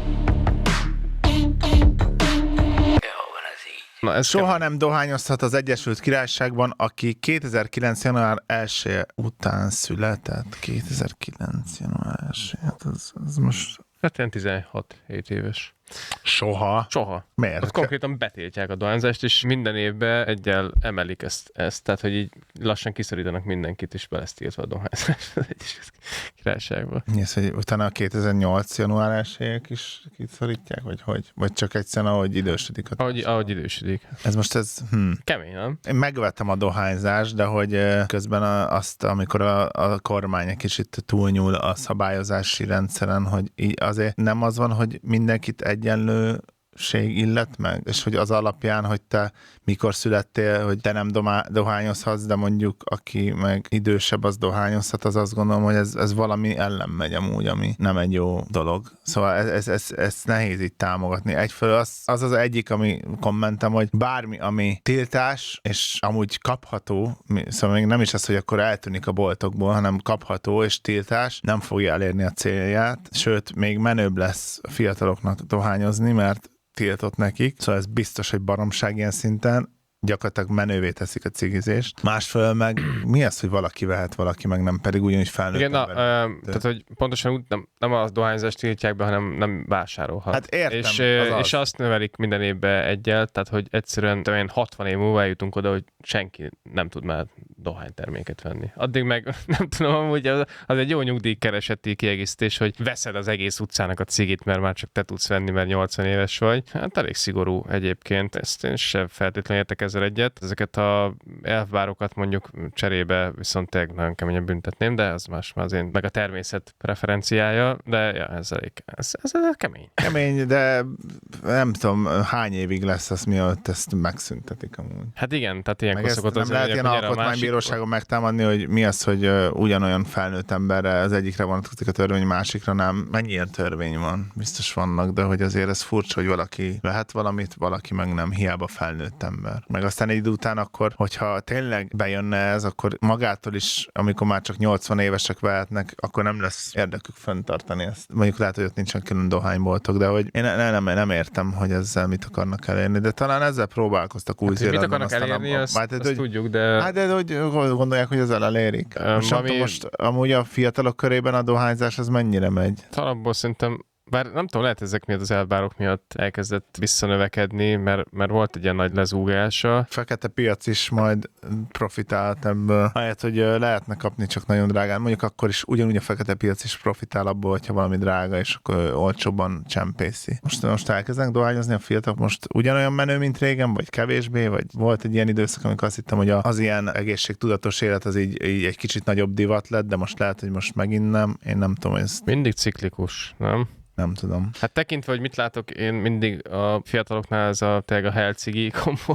Na, ez soha kemény. Nem dohányozhat az Egyesült Királyságban, aki kétezer-kilenc. január elsője után született. kétezer-kilenc. január elsője, hát az, az most... Hát ilyen tizenhat hét éves. Soha? Soha. Miért? Hát konkrétan betiltják a dohányzást, és minden évben egyel emelik ezt, ezt, tehát hogy így lassan kiszorítanak mindenkit, és be lesz tiltva a dohányzást az Egyesült Királyságban. Ez, hogy utána a kétezer-nyolc. január elsőjék is kiszorítják, vagy hogy? Vagy csak egyszerűen, ahogy idősödik? Ahogy, ahogy idősödik. Ez most ez... Hm. Kemény, nem? Én megvettem a dohányzást, de hogy közben a, azt, amikor a, a kormány egy kicsit túlnyúl a szabályozási rendszeren, hogy így azért nem az van, hogy mindenkit egyenlő betegség illet meg, és hogy az alapján, hogy te mikor születtél, hogy te nem domá- dohányozhatsz, de mondjuk aki meg idősebb, az dohányozhat, az azt gondolom, hogy ez, ez valami ellen megy amúgy, ami nem egy jó dolog. Szóval ez, ez, ez, ez nehéz így támogatni. Egyfelől az, az az egyik, ami kommentem, hogy bármi, ami tiltás, és amúgy kapható, szóval még nem is az, hogy akkor eltűnik a boltokból, hanem kapható és tiltás, nem fogja elérni a célját, sőt, még menőbb lesz a fiataloknak dohányozni, mert tiltott nekik, szóval ez biztos, hogy baromság ilyen szinten, gyakorlatilag menővé teszik a cigizést. Másfelől meg mi az, hogy valaki vehet, valaki meg nem, pedig ugyanúgy felnőtt. Igen, na, ö, tehát, hogy pontosan úgy nem, nem a dohányzást tiltják be, hanem nem vásárolhat. Hát értem, és, az az. és azt növelik minden évben egyel, tehát hogy egyszerűen olyan hatvan év múlva eljutunk oda, hogy senki nem tud már dohányterméket venni. Addig meg nem tudom, hogy az, az egy jó nyugdíjkereseti kiegészítés, hogy veszed az egész utcának a cigit, mert már csak te tudsz venni, mert nyolcvan éves vagy. Hát elég szigorú egyébként, ezt én sem feltétlenül értek ezzel egyet. Ezeket a elfbárokat mondjuk cserébe viszont tényleg nagyon keményen büntetném, de az más már az én, meg a természet preferenciája, de ja, ez elég, ez, ez, ez kemény. Kemény, de nem tudom, hány évig lesz az, mielőtt ezt megszüntetik amúgy. Hát igen, tehát ilyenkor szokott nem az lehet ilyen alkotmánybíróságon megtámadni, hogy mi az, hogy uh, ugyanolyan felnőtt emberre az egyikre vonatkozik a törvény, másikra nem. Mennyi ilyen törvény van? Biztos vannak, de hogy azért ez furcsa, hogy valaki vehet valamit, valaki meg nem, hiába felnőtt ember. Meg aztán egy idő után akkor, hogyha tényleg bejönne ez, akkor magától is, amikor már csak nyolcvan évesek vehetnek, akkor nem lesz érdekük fenntartani ezt. Mondjuk lehet, hogy ott nincsen külön dohányboltok, de hogy én ne, nem, nem értem, hogy ezzel mit akarnak elérni, de talán ezzel próbálkoztak új hát, mit akarnak elérni, a, azt, a, azt, azt tudjuk, de... Hát de hogy gondolják, hogy ezzel elérik. Most, ami... tudom, most amúgy a fiatalok körében a dohányzás az mennyire megy? Talabból szerintem bár nem tudom, lehet ezek miatt az elbárok miatt elkezdett visszanövekedni, mert, mert volt egy ilyen nagy lezúgása. Fekete piac is majd profitált ebből. Ahelyett, hogy lehetne kapni csak nagyon drágán. Mondjuk akkor is ugyanúgy a fekete piac is profitál abból, hogyha valami drága, és akkor olcsóbban csempészi. Most, most elkezdenek dohányozni a fiatalok, most ugyanolyan menő, mint régen, vagy kevésbé, vagy volt egy ilyen időszak, amikor azt hittem, hogy az ilyen egészségtudatos élet az így, így egy kicsit nagyobb divat lett, de most lehet, hogy most megint nem. Én nem tudom, hogy ez... Mindig ciklikus, nem? Nem tudom. Hát tekintve, hogy mit látok, én mindig a fiataloknál ez a tényleg a helcigi kombó,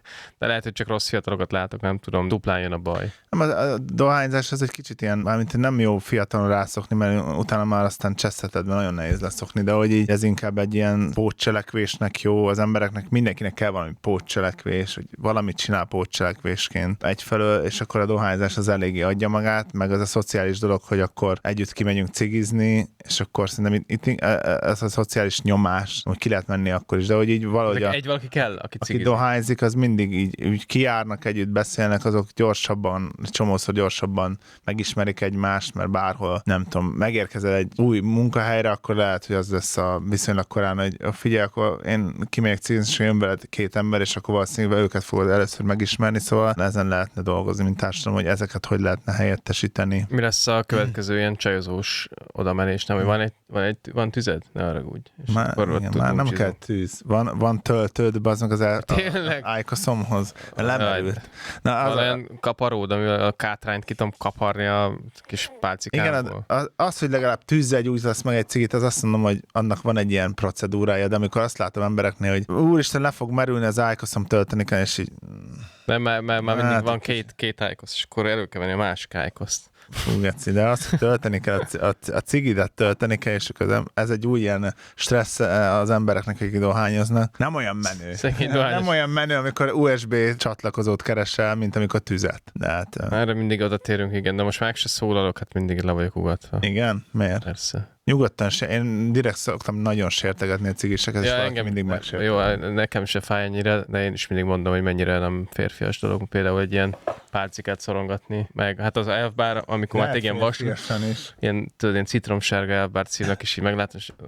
de lehet, hogy csak rossz fiatalokat látok, nem tudom, duplán jön a baj. Nem, a, a dohányzás az egy kicsit ilyen, mármint nem jó fiatalon rászokni, mert utána már aztán cseszheted, mert nagyon nehéz leszokni, de hogy így ez inkább egy ilyen pótcselekvésnek jó, az embereknek mindenkinek kell valami pótcselekvés, hogy valamit csinál pótcselekvésként egyfelől, és akkor a dohányzás az eléggé adja magát, meg az a szociális dolog, hogy akkor együtt kimegyünk cigizni, és akkor szerintem itt, itt ez a szociális nyomás, hogy ki lehet menni akkor is, de hogy így valahogy a, egy valaki kell, aki aki dohányzik, az mindig így, így kijárnak, együtt beszélnek, azok gyorsabban, csomószor gyorsabban megismerik egymást, mert bárhol, nem tudom, megérkezel egy új munkahelyre, akkor lehet, hogy az lesz a viszonylag korán, hogy figyelj, akkor én kimegyek cigizni, és jön veled két ember, és akkor valószínűleg őket fogod először megismerni, szóval ezen lehetne dolgozni, mint társadalom, hogy ezeket hogy lehetne helyettesíteni. Mi lesz a következő ilyen csajozós odamenés, nem? Hogy van egy, van egy van tüzed? Ne haragudj. Már, igen, már nem kell tűz. Van, van töltőd, baznak az el, a iCosomhoz. Lemerült. Na, az van a... olyan kaparód, amivel a kátrányt ki tudom kaparni a kis pálcikából. Igen, az, az, hogy legalább tűzzel gyújtasz meg egy cigit, az azt mondom, hogy annak van egy ilyen procedúrája, de amikor azt látom embereknél, hogy úristen, le fog merülni az iCosom tölteni kell, és így... Nem, mert már mindig hát, van két, két iCos, és akkor elő kell venni a másik iCost. Hú, geci, de azt, hogy tölteni kell, a, a, a cigidet tölteni kell, és akkor ez egy új ilyen stressz az embereknek, akik dohányoznak. Nem olyan menő. Nem, nem olyan menő, amikor u es bé csatlakozót keresel, mint amikor tüzet. De hát, erre mindig oda térünk, igen, de most meg se szólalok, hát mindig le vagyok ugatva. Igen? Miért? Persze. Nyugodtan se. Én direkt szoktam nagyon sértegetni a cigiseket, ja, és valaki mindig megsérteni. Jó, nekem se fáj ennyire, de én is mindig mondom, hogy mennyire nem férfias dolog, például egy ilyen pálcikát szorongatni, meg hát az elfbár, amikor már igen vas, ilyen, tudod, ilyen citromsárga elfbár szívnak, és így meglátom, és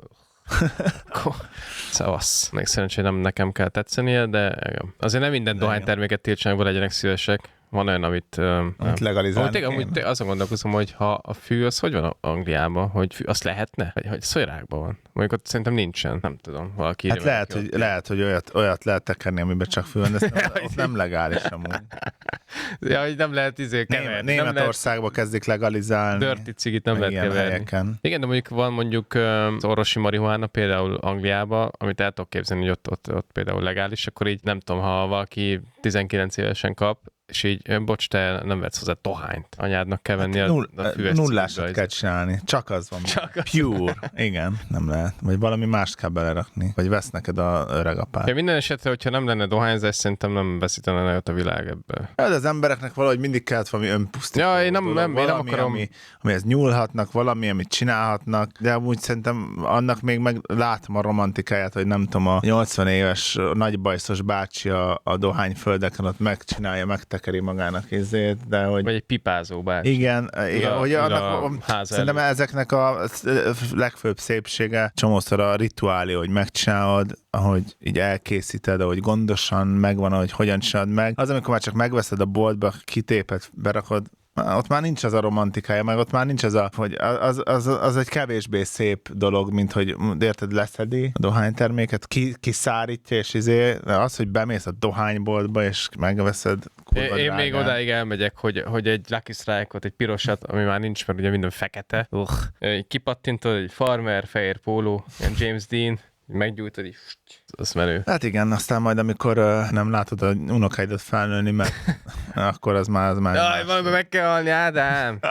szavasz. Még szerencsére nem nekem kell tetszenie, de azért nem minden dohányterméket tiltsanak, legyenek szívesek. Van olyan, amit... Amit legalizálni amúgy, amúgy azon gondolkozom, hogy ha a fű, az hogy van Angliában? Hogy fű, azt lehetne? Vagy hogy szolyrákban van? Mondjuk ott szerintem nincsen. Nem tudom. Valaki hát lehet, hogy, lehet, hogy olyat, olyat lehet tekerni, amiben csak fű van, de ezt nem, ott nem legális amúgy. Ja, hogy nem lehet izé keverni. Ném- Németországban kezdik legalizálni. Dirty cigit nem lehet keverni. Helyeken. Igen, de mondjuk van mondjuk az orvosi marihuána például Angliában, amit el tudok képzelni, hogy ott, ott, ott például legális, akkor így nem tudom, ha valaki tizenkilenc évesen kap, és így, bocs, te nem vetsz hozzá tohányt. Anyádnak kell venni hát null, a, a füves nullásat kell csinálni. Csak az van. Csak az. Pure. Igen, nem lehet. Vagy valami mást kell belerakni. Vagy vesz neked a öregapát. Ja, minden esetre, hogyha nem lenne dohányzás, szerintem nem veszítene nagyot a világ ebből. Ja, de az embereknek valahogy mindig kellett valami önpusztító Ja, én nem, dolog, nem, én nem valami, akarom... Ami, amihez nyúlhatnak, valami, amit csinálhatnak, de amúgy szerintem annak még meg látom a romantikáját, hogy nem tudom, a nyolcvan éves nagybajszos bácsi a, a dohányföldeken ott megcsinálja, megtekeri magának izét, de hogy... Vagy egy pipázó bácsi. Igen, igen, hogy annak, szerintem előtt. Ezeknek a legfőbb szépsége csomószor a rituálé, hogy megcsinálod, ahogy így elkészíted, ahogy gondosan megvan, ahogy hogyan csinálod meg. Az, amikor már csak megveszed a boltba, kitépet, berakod, ott már nincs az a romantikája, meg ott már nincs az a, hogy az, az, az egy kevésbé szép dolog, mint hogy érted, leszedi a dohányterméket, ki, kiszárítja, és izé, az, hogy bemész a dohányboltba, és megveszed, kurva Én, én drágán. még odáig elmegyek, hogy, hogy egy Lucky Strike-ot, egy pirosat, ami már nincs, mert ugye minden fekete, uh, kipattintod, egy farmer, fehér póló, ilyen James Dean, meggyújtod, így az menő. Hát igen, aztán majd amikor uh, nem látod a unokáidat felnőni, mert akkor az már... Az már Jaj, valami meg kell halni, Ádám!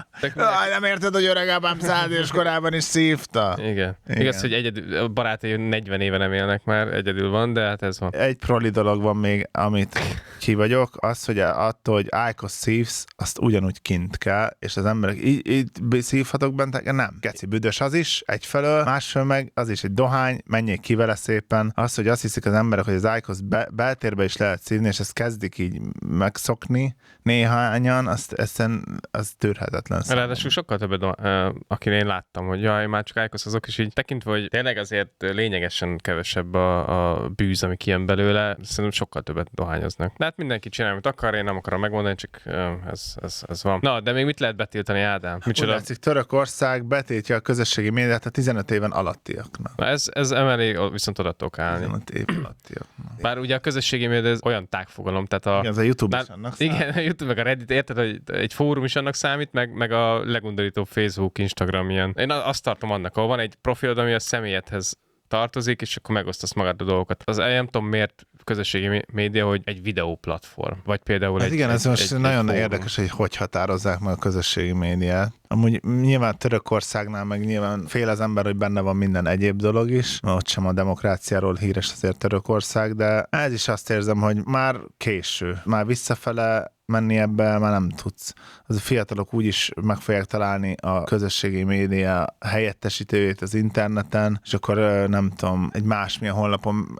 Jaj, nem érted, hogy öregapám száz éves korában is szívta? Igen. Igen. Igaz, hogy egyedül, a barátai negyven éve nem élnek már, egyedül van, de hát ez van. Egy proli dolog van még, amit ki vagyok, az, hogy attól, hogy Ájkos szívsz, azt ugyanúgy kint kell, és az emberek így, így szívhatok bent, nem. Geci büdös az is, egyfelől, másfelől meg az is egy dohány, menjék ki vele szépen. Az, hogy azt hiszik az emberek, hogy az Ájkos be, beltérbe is lehet szívni, és ezt kezdik így megszokni néhányan, azt, ezen, az tűrhetetlen. Ráadásul sokkal többet, akin én láttam, hogy jaj, már csak Ájkos azok is így tekintve, hogy tényleg azért lényegesen kevesebb a, a bűz, ami kijön belőle, szerintem sokkal többet dohányoznak. De hát mindenki csinál, amit akar, én nem akarom megmondani, csak ez, ez, ez van. Na, de még mit lehet betiltani, Ádám? Úgy látszik, Törökország betiltja a közösségi médiát a tizenöt éven alattiaknak. Na ez, ez emelé, viszont oda tudok állni. tizenöt év alattiaknak. Bár ugye a közösségi média ez olyan tágfogalom, tehát a... Igen, az a YouTube bár, is annak számít. Igen, a YouTube meg a Reddit, érted, hogy egy fórum is annak számít, meg, meg a legundorítóbb Facebook, Instagram ilyen. Én azt tartom annak, ahol van egy profilod, ami a személyedhez tartozik, és akkor megosztasz magad a dolgokat. Az nem tudom miért közösségi média, hogy egy videó platform, vagy például hát egy igen, ez egy, most egy, nagyon egy érdekes, hogy hogy határozzák meg a közösségi médiát. Amúgy nyilván Törökországnál meg nyilván fél az ember, hogy benne van minden egyéb dolog is, ott sem a demokráciáról híres azért Törökország, de ez is azt érzem, hogy már késő, már visszafele menni ebbe, már nem tudsz. Az a fiatalok úgyis meg fogják találni a közösségi média helyettesítőjét az interneten, és akkor nem tudom, egy másmilyen honlapon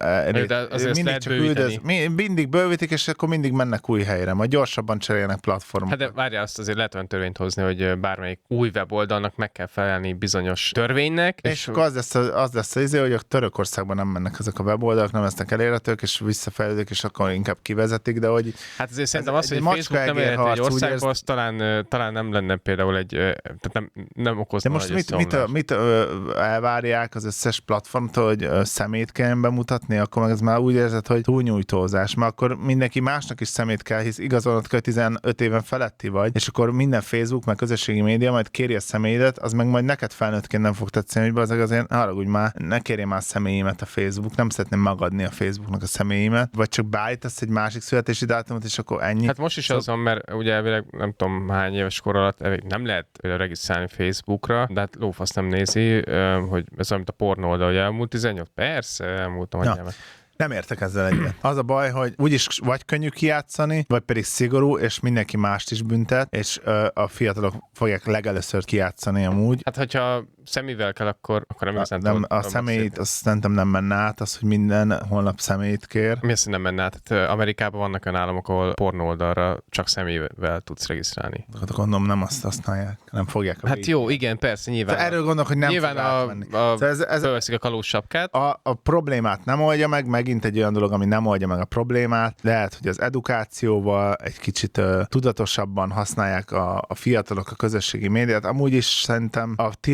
mindig csak üldöz, mindig bővítik, és akkor mindig mennek új helyre, majd gyorsabban cserélnek platformokat. Hát de várjál, azt azért lehet olyan törvényt hozni, hogy bármelyik új weboldalnak meg kell felelni bizonyos törvénynek. És, és akkor az lesz, az lesz az izé, hogy a Törökországban nem mennek ezek a weboldalak, nem lesznek elérhetők, és visszafejlődők, és akkor inkább kivezetik, de hogy... Hát azért szerintem az, hogy Facebook nem érhető egy országban, az talán, talán nem lenne például egy, tehát nem, nem okozna. De most mit, mit, mit elvárják az összes platformtól, hogy szemét kell bemutatni, akkor meg ez már úgy érzed, hogy túlnyújtózás, mert akkor mindenki másnak is szemét kell, hisz igazolnod kell, tizenöt éven feletti vagy, és akkor minden Facebook, meg közösségi média majd kéri a személyedet, az meg majd neked felnőttként nem fog tetszeni, hogy azért azért haragudj már, ne kérje már a személyimet a Facebook, nem szeretném magadni a Facebooknak a személyimet, vagy csak beállítasz egy másik születési dátumot, és akkor ennyi. Hát most is szóval... az van, mert ugye elvileg nem tudom hány éves kor alatt nem lehet regisztrálni Facebookra, de hát lófasz nem nézi, hogy ez olyan, mint a pornó oldal, hogy elmúlt tizennyolc, persze, elmúltam, hogy ja. Nem értek ezzel egyet. Az a baj, hogy úgyis vagy könnyű kijátszani, vagy pedig szigorú, és mindenki mást is büntet, és ö, a fiatalok fogják legelőször kijátszani amúgy. Hát, hogyha személyvel kell, akkor, akkor nem igazán nem, A személyt, azt szerintem nem menne át, az, hogy minden honlap személyt kér. Mi azt, hogy nem menne át? Hát, Amerikában vannak olyan államok, ahol pornó oldalra csak személyvel tudsz regisztrálni. Hát gondolom nem azt használják, nem fogják. Hát végig. Jó, igen, persze, nyilván. Tehát erről gondolok, hogy nem nyilván fog átmenni. A, a, ez, ez, fölveszik a kalóz sapkát. A, a problémát nem oldja meg, megint egy olyan dolog, ami nem oldja meg a problémát. Lehet, hogy az edukációval egy kicsit uh, tudatosabban használják a, a fiatalok a közösségi médiát. Amúgy is szerintem a tiltás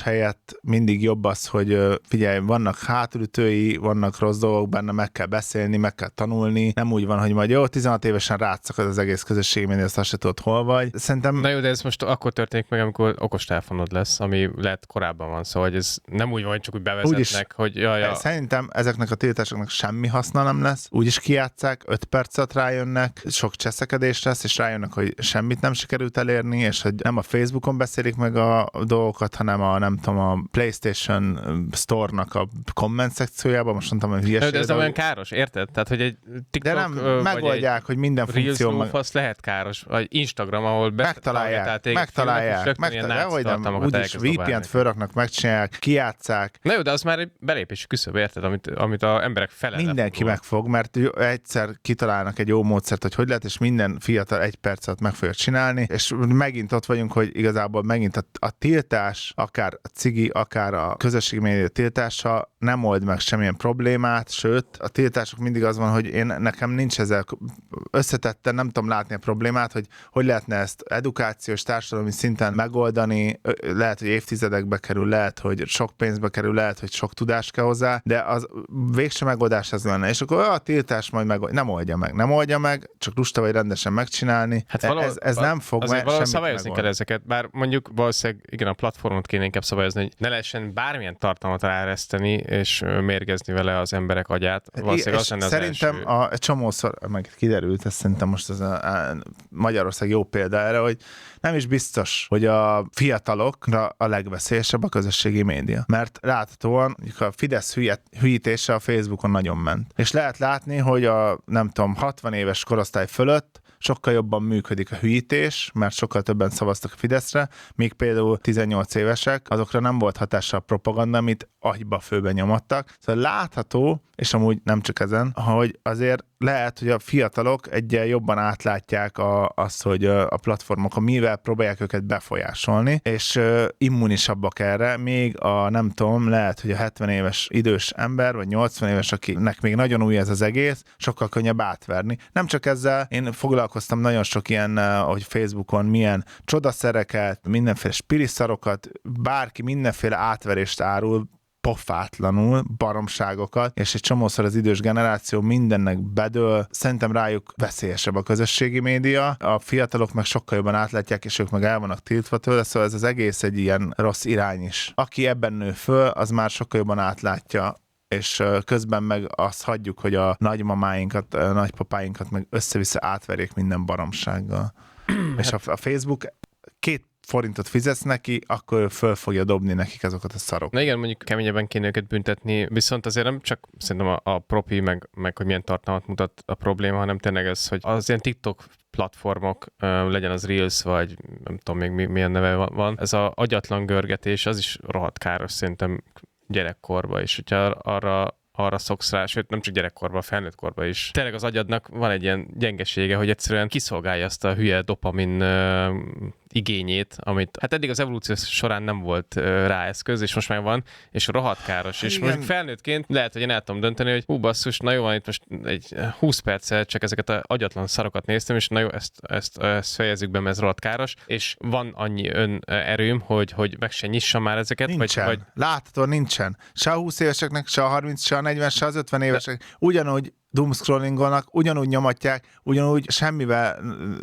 helyett mindig jobb az, hogy figyelj, vannak hátulütői, vannak rossz dolgok benne, meg kell beszélni, meg kell tanulni. Nem úgy van, hogy majd jó, tizenhat évesen rátszakad az egész közösség, mert azt se tudod, hol vagy. Szerintem... Na jó, de ez most akkor történik meg, amikor okostelefonod lesz, ami lehet korábban van, szóval hogy ez nem úgy van, hogy csak úgy bevezetnek, úgyis, hogy jaj, ja. Szerintem ezeknek a tiltásoknak semmi haszna nem lesz. Úgyis kijátszák, öt percet rájönnek, sok cseszekedés lesz, és rájönnek, hogy semmit nem sikerült elérni, és hogy nem a Facebookon beszélik meg a dolgokat, hanem a, nem tudom, a PlayStation Store-nak a komment szekciójában, most mondtam, hogy hülyeség. De ez nem olyan káros, érted? Tehát, hogy egy TikTok, de nem, megoldják, hogy minden funkció... Reels meg... az lehet káros, vagy Instagram, ahol megtalálják, megtalálják, megtalálják, úgyis vé pé en-t fölraknak, megcsinálják, kijátszák. Na jó, de az már egy belépési küszöb, érted, amit, amit a emberek fele. Mindenki megfog, mert egyszer kitalálnak egy jó módszert, hogy hogy lehet, és minden fiatal egy percet meg fogja csinálni, és megint ott vagyunk, hogy igazából megint a, a tiltás, akár a cigi, akár a közösségi média tiltása nem old meg semmilyen problémát, sőt, a tiltások mindig az van, hogy én nekem nincs ezzel összetetten, nem tudom látni a problémát, hogy hogy lehetne ezt edukációs, társadalmi szinten megoldani, lehet, hogy évtizedekbe kerül, lehet, hogy sok pénzbe kerül, lehet, hogy sok tudás kell hozzá, de az végső megoldás ez lenne. És akkor a tiltás majd meg, nem oldja meg, nem oldja meg, csak lusta vagy rendesen megcsinálni. Hát valahol, ez, ez nem fog azért semmit szabályozni kell ezeket, bár mondjuk valószínűleg igen, a platformot kéne inkább szabályozni, hogy ne lehessen bármilyen tartalmat ráereszteni, és mérgezni vele az emberek agyát. Valószínűleg az lenne az szerintem első. a csomószor, meg kiderült, ez szerintem most az a, a Magyarország jó példa erre, hogy nem is biztos, hogy a fiatalokra a legveszélyesebb a közösségi média. Mert láthatóan a Fidesz hülyítése a Facebookon nagyon ment. És lehet látni, hogy a nem tudom, hatvan éves korosztály fölött sokkal jobban működik a hülyítés, mert sokkal többen szavaztak a Fideszre, míg például tizennyolc évesek, azokra nem volt hatással a propaganda, amit agyba főben nyomadtak. Szóval látható, és amúgy nem csak ezen, hogy azért lehet, hogy a fiatalok egyel jobban átlátják a, azt, hogy a platformok, mivel próbálják őket befolyásolni, és uh, immunisabbak erre, még a nem tudom, lehet, hogy a hetven éves idős ember, vagy nyolcvan éves, akinek még nagyon új ez az egész, sokkal könnyebb átverni. Nem csak ezzel, én foglalkoztam nagyon sok ilyen, hogy Facebookon milyen csodaszereket, mindenféle spiriszarokat, bárki mindenféle átverést árul, pofátlanul, baromságokat, és egy csomószor az idős generáció mindennek bedől. Szerintem rájuk veszélyesebb a közösségi média. A fiatalok meg sokkal jobban átlátják, és ők meg el vannak tiltva tőle, szóval ez az egész egy ilyen rossz irány is. Aki ebben nő föl, az már sokkal jobban átlátja, és közben meg azt hagyjuk, hogy a nagymamáinkat, a nagypapáinkat meg össze-vissza átverjék minden baromsággal. És a, a Facebook két forintot fizetsz neki, akkor föl fogja dobni nekik azokat a szarokat. Na igen, mondjuk keményebben kéne őket büntetni, viszont azért nem csak szerintem a, a profi, meg, meg hogy milyen tartalmat mutat a probléma, hanem tényleg ez, hogy az ilyen TikTok platformok, legyen az Reels, vagy nem tudom még milyen neve van, ez az agyatlan görgetés, az is rohadt káros szerintem gyerekkorban, és hogyha arra arra szoksz rá, sőt nem csak gyerekkorban, felnőtt korban is. Tényleg az agyadnak van egy ilyen gyengesége, hogy egyszerűen kiszolgálja azt a hülye dopamin uh, igényét, amit hát eddig az evolúció során nem volt uh, rá eszköz, és most már van, és rohadt káros. És most felnőttként lehet, hogy én el tudom dönteni, hogy hú basszus, na jó, van itt most egy húsz perccel csak ezeket az agyatlan szarokat néztem, és na jó, ezt, ezt, ezt fejezzük be, mert ez rohadt káros, és van annyi önerőm, hogy, hogy meg se nyissam már ezeket. Nincsen. Vagy, vagy... Látható, nincsen. Se a húsz éveseknek, se a harminc, se a negyven, se az ötven évesek. Ugyanúgy doomscrollingolnak, ugyanúgy nyomatják, ugyanúgy semmivel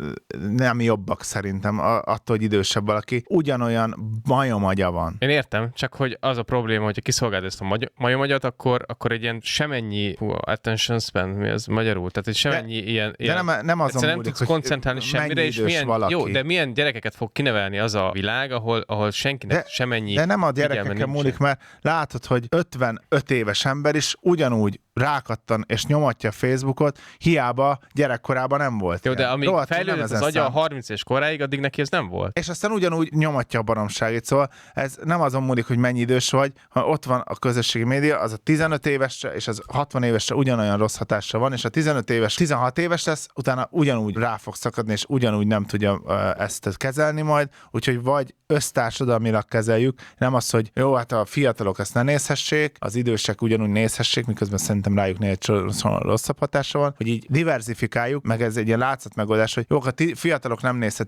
nem jobbak szerintem attól, hogy idősebb valaki. Ugyanolyan majomagya van. Én értem, csak hogy az a probléma, hogyha kiszolgáld ezt a majomagyat, akkor, akkor egy ilyen semennyi hú, attention span, mi ez magyarul? Tehát egy semennyi de, ilyen, ilyen... De nem, nem azon nem tudsz koncentrálni semmire, és milyen, valaki. Jó, de milyen gyerekeket fog kinevelni az a világ, ahol, ahol senkinek de, semennyi... De nem a gyerekekkel múlik, mert látod, hogy ötvenöt éves ember is ugyanúgy rákattan és nyomatja a Facebookot, hiába gyerekkorában nem volt. Jó, de amíg fejlődött az agya a harminc éves koráig, addig neki ez nem volt. És aztán ugyanúgy nyomatja a baromságét, szóval ez nem azon múlik, hogy mennyi idős vagy, ha ott van a közösségi média, az a tizenöt évesre és az hatvan évesre ugyanolyan rossz hatása van, és a tizenöt éves tizenhat éves lesz, utána ugyanúgy rá fog szakadni, és ugyanúgy nem tudja ezt kezelni majd, úgyhogy vagy össztársadalmilag kezeljük, nem az, hogy jó, hát a fiatalok ezt ne nézhessék, az idősek ugyanúgy nézhessék, miközben szerintem rájuk néha rosszabb hatása van, hogy így diverzifikáljuk, meg ez egy ilyen látszat megoldás, hogy jó, a fiatalok nem nézhetik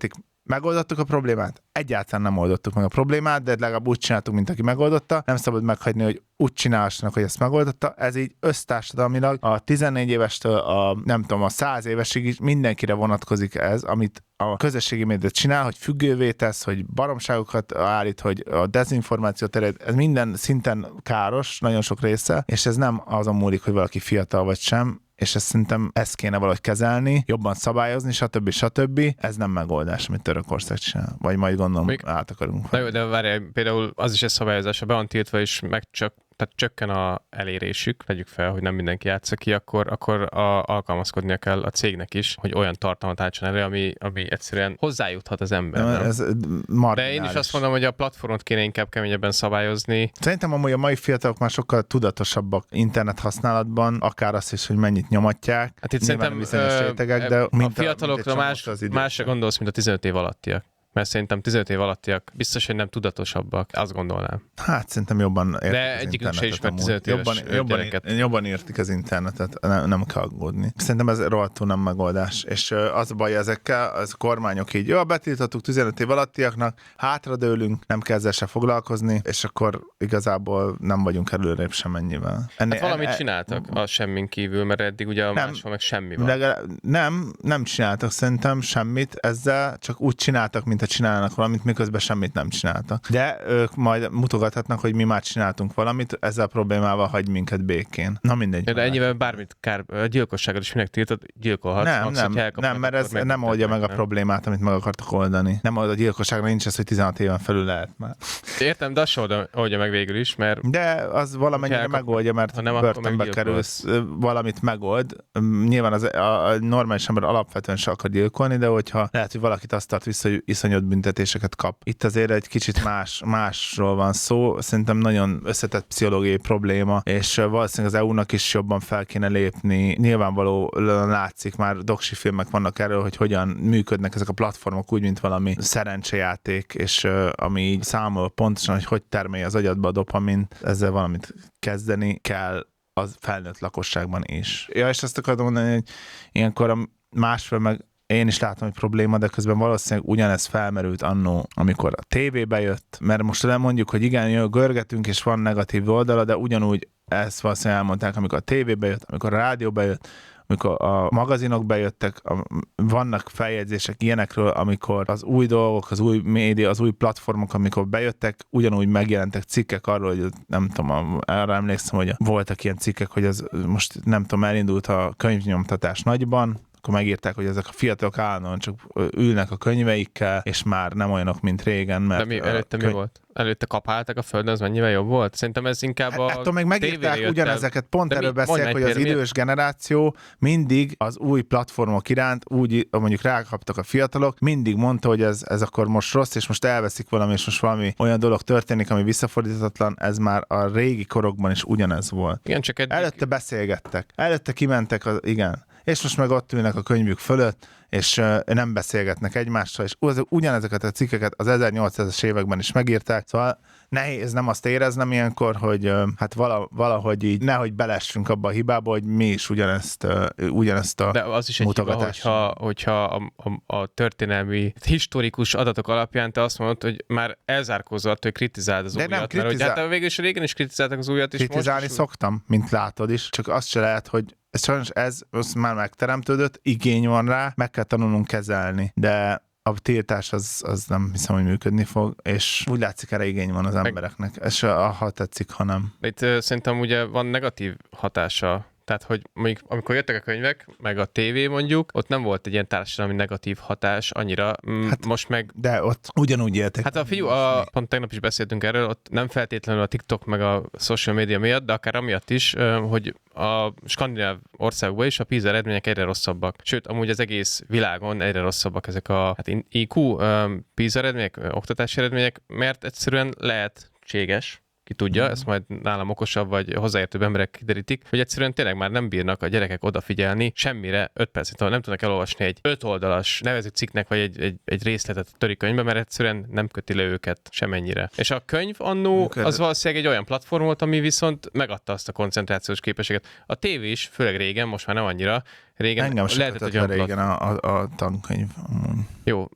Megoldottuk a problémát? Egyáltalán nem oldottuk meg a problémát, de legalább úgy csináltuk, mint aki megoldotta. Nem szabad meghagyni, hogy úgy csinálhassanak, hogy ezt megoldotta. Ez így össztársadalmilag a tizennégy évestől a, nem tudom, a száz évesig is mindenkire vonatkozik ez, amit a közösségi média csinál, hogy függővé tesz, hogy baromságokat állít, hogy a dezinformáció terjed, ez minden szinten káros, nagyon sok része, és ez nem azon múlik, hogy valaki fiatal vagy sem, és ezt szerintem ezt kéne valahogy kezelni, jobban szabályozni, stb. stb. Ez nem megoldás, amit Törökország csinál. Vagy majd gondolom, Még... át akarunk. Na jó, de várjál, például az is egy szabályozás, ha be van tiltva, és meg csak tehát csökken a elérésük, vegyük fel, hogy nem mindenki játszik ki, akkor, akkor a, alkalmazkodnia kell a cégnek is, hogy olyan tartalmat állítson elő, ami, ami egyszerűen hozzájuthat az ember. Ez De én is azt mondom, hogy a platformot kéne inkább keményebben szabályozni. Szerintem amúgy a mai fiatalok már sokkal tudatosabbak internet használatban, akár azt is, hogy mennyit nyomatják. Hát itt szerintem rétegek, de a fiatalokra más, másra gondolsz, mint a tizenöt év alattiak. Mert szerintem tizenöt év alattiak biztos, hogy nem tudatosabbak, azt gondolnám. Hát szerintem jobban értik. De egyikünk se ismert tizenöt éves jobban, jobban, jobban értik az internetet, nem, nem kell aggódni. Szerintem ez rohadtul nem megoldás. És az a baj ezekkel, az a kormányok így, jó, betiltottuk tizenöt év alattiaknak, hátradőlünk, nem kell ezzel se foglalkozni, és akkor igazából nem vagyunk előrébb sem ennyivel. Ennél, hát valamit e, csináltak a semmin kívül, mert eddig ugye a máshol meg semmi van. De, nem, nem csináltak szerintem semmit ezzel, csak úgy csináltak, mint csinálnak valamit, miközben semmit nem csináltak. De ők majd mutogathatnak, hogy mi már csináltunk valamit, ezzel a problémával hagy minket békén. Na mindegy. De ennyivel bármit kár, gyilkosságot is minek tiltod, gyilkolhatsz. Nem, max, nem, nem, mert ez nem oldja meg, meg a problémát, amit meg akartak oldani. Nem oldja a gyilkosságra, nincs ez, hogy tizenhat éven felül lehet már. Értem, de azt sem oldja meg végül is, mert... De az valamennyire megoldja, mert nem, börtönbe kerülsz, valamit megold. Nyilván az, a, a normális ember alapvetően se akar gyilkolni, de hogyha lehet, hogy valakit azt tart vissza, hogy iszonyat büntetéseket kap. Itt azért egy kicsit más, másról van szó, szerintem nagyon összetett pszichológiai probléma, és valószínűleg az é u-nak is jobban fel kéne lépni. Nyilvánvalóan látszik, már doksi filmek vannak erről, hogy hogyan működnek ezek a platformok úgy, mint valami szerencsejáték, és ami így számol pontosan, hogy hogy termelje az agyadba a dopamint, ezzel valamit kezdeni kell az felnőtt lakosságban is. Ja, és azt akartam mondani, hogy ilyenkor a másfél meg én is látom, hogy probléma, de közben valószínűleg ugyanez felmerült annó, amikor a tévébe jött, mert most nem mondjuk, hogy igen, jö, görgetünk, és van negatív oldala, de ugyanúgy ezt valószínűleg elmondták, amikor a tévébe jött, amikor a rádióba jött, amikor a magazinok bejöttek, a, vannak feljegyzések ilyenekről, amikor az új dolgok, az új média, az új platformok, amikor bejöttek, ugyanúgy megjelentek cikkek arról, hogy nem tudom, arra emlékszem, hogy voltak ilyen cikkek, hogy ez most nem tudom, elindult a könyvnyomtatás nagyban, akkor megírták, hogy ezek a fiatalok állandóan csak ülnek a könyveikkel, és már nem olyanok, mint régen. Mert de mi, előtte könyv... mi volt? Előtte kapáltak a földön, az mennyivel jobb volt? Szerintem ez inkább a... Ettől még megírták ugyanezeket, pont de erről mi, beszélek, hogy az idős generáció mindig az új platformok iránt, úgy mondjuk rákaptak a fiatalok, mindig mondta, hogy ez, ez akkor most rossz, és most elveszik valami, és most valami olyan dolog történik, ami visszafordíthatatlan, ez már a régi korokban is ugyanez volt. Igen, csak eddig... Előtte beszélgettek, előtte kimentek, az, igen, és most meg ott ülnek a könyvük fölött, és uh, nem beszélgetnek egymással, és ugyanezeket a cikkeket az ezernyolcszázas években is megírták, szóval nehéz nem azt éreznem ilyenkor, hogy uh, hát vala, valahogy így nehogy belessünk abba a hibába, hogy mi is ugyanezt, uh, ugyanezt a de az is egy hiba, hogyha, hogyha a, a, a történelmi, historikus adatok alapján te azt mondod, hogy már elzárkózott, hogy kritizáld az de újat, kritizál... mert hogy hát végül is régen is kritizáltak az újat, és kritizálni most is... szoktam, mint látod is, csak azt se lehet, hogy ez sajnos ez már megteremtődött, igény van rá, meg kell tanulnunk kezelni, de a tiltás az, az nem hiszem, hogy működni fog, és úgy látszik, erre igény van az embereknek. Ez se, ha tetszik, ha nem. Itt uh, szerintem ugye van negatív hatása. Tehát, hogy mondjuk, amikor jöttek a könyvek, meg a tévé mondjuk, ott nem volt egy ilyen társadalmi negatív hatás annyira, hát, most meg... De ott ugyanúgy éltek. Hát a fiú, a, pont tegnap is beszéltünk erről, ott nem feltétlenül a TikTok meg a social media miatt, de akár amiatt is, hogy a skandináv országokban is a PISA eredmények egyre rosszabbak. Sőt, amúgy az egész világon egyre rosszabbak ezek a hát I Q PISA eredmények, oktatási eredmények, mert egyszerűen lehetséges, ki tudja, mm. ezt majd nálam okosabb vagy hozzáértőbb emberek kiderítik, hogy egyszerűen tényleg már nem bírnak a gyerekek odafigyelni semmire öt percet, nem tudnak elolvasni egy öt oldalas nevezett cikknek vagy egy, egy, egy részletet a törikönyvbe, mert egyszerűen nem köti le őket semennyire. És a könyv annó az valószínűleg egy olyan platform volt, ami viszont megadta azt a koncentrációs képességet. A tévé is, főleg régen, most már nem annyira, régen engem lehetett, hogy olyan régen a, a, a tankönyv. Jó,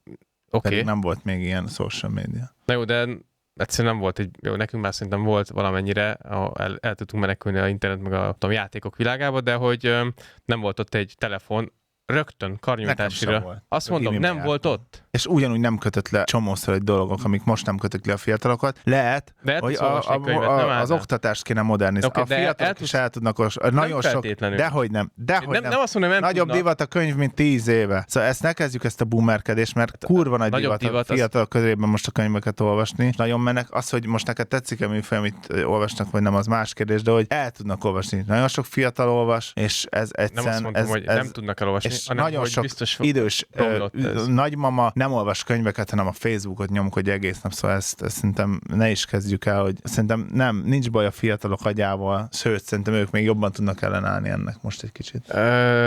Okay. Pedig nem volt még ilyen social media. Na jó, de egyszerűen nem volt egy, jó, nekünk már szerintem volt valamennyire, el, el tudtunk menekülni a internet meg a, a játékok világába, de hogy ö, nem volt ott egy telefon, rögtön karnyújtásira. Azt mondom, nem jártam. Volt ott. És ugyanúgy nem kötött le csomószor egy dolgok, amik most nem kötök le a fiatalokat. Lehet, de hogy a, a, könyvet, a, az oktatást kéne modernizálni. Okay, a fiatalok is el tudnak olvasni. Nagyon sok, dehogy nem. Dehogy nem, nem. nem azt mondom, nem nagyobb tudnak. divat a könyv, mint tíz éve. Szóval ezt ne kezdjük ezt a boomerkedést, mert kurva nagy divat, divat a fiatalok az... közében most a könyveket olvasni. Nagyon mennek. Az, hogy most neked tetszik-e műfaj, amit olvasnak, vagy nem, az más kérdés, de hogy el tudnak olvasni. Nagyon sok fiatal olvas, és ez egyszerűen... Nem azt mondom, ez, hogy ez, nem tudnak elolvasni, hanem nagyon hogy sok biztos idős ö, nagymama nem olvas könyveket, hanem a Facebookot nyomkodja egész nap, szóval ezt, ezt szerintem ne is kezdjük el, hogy szerintem nem, nincs baj a fiatalok agyával, sőt, szerintem ők még jobban tudnak ellenállni ennek most egy kicsit. Uh,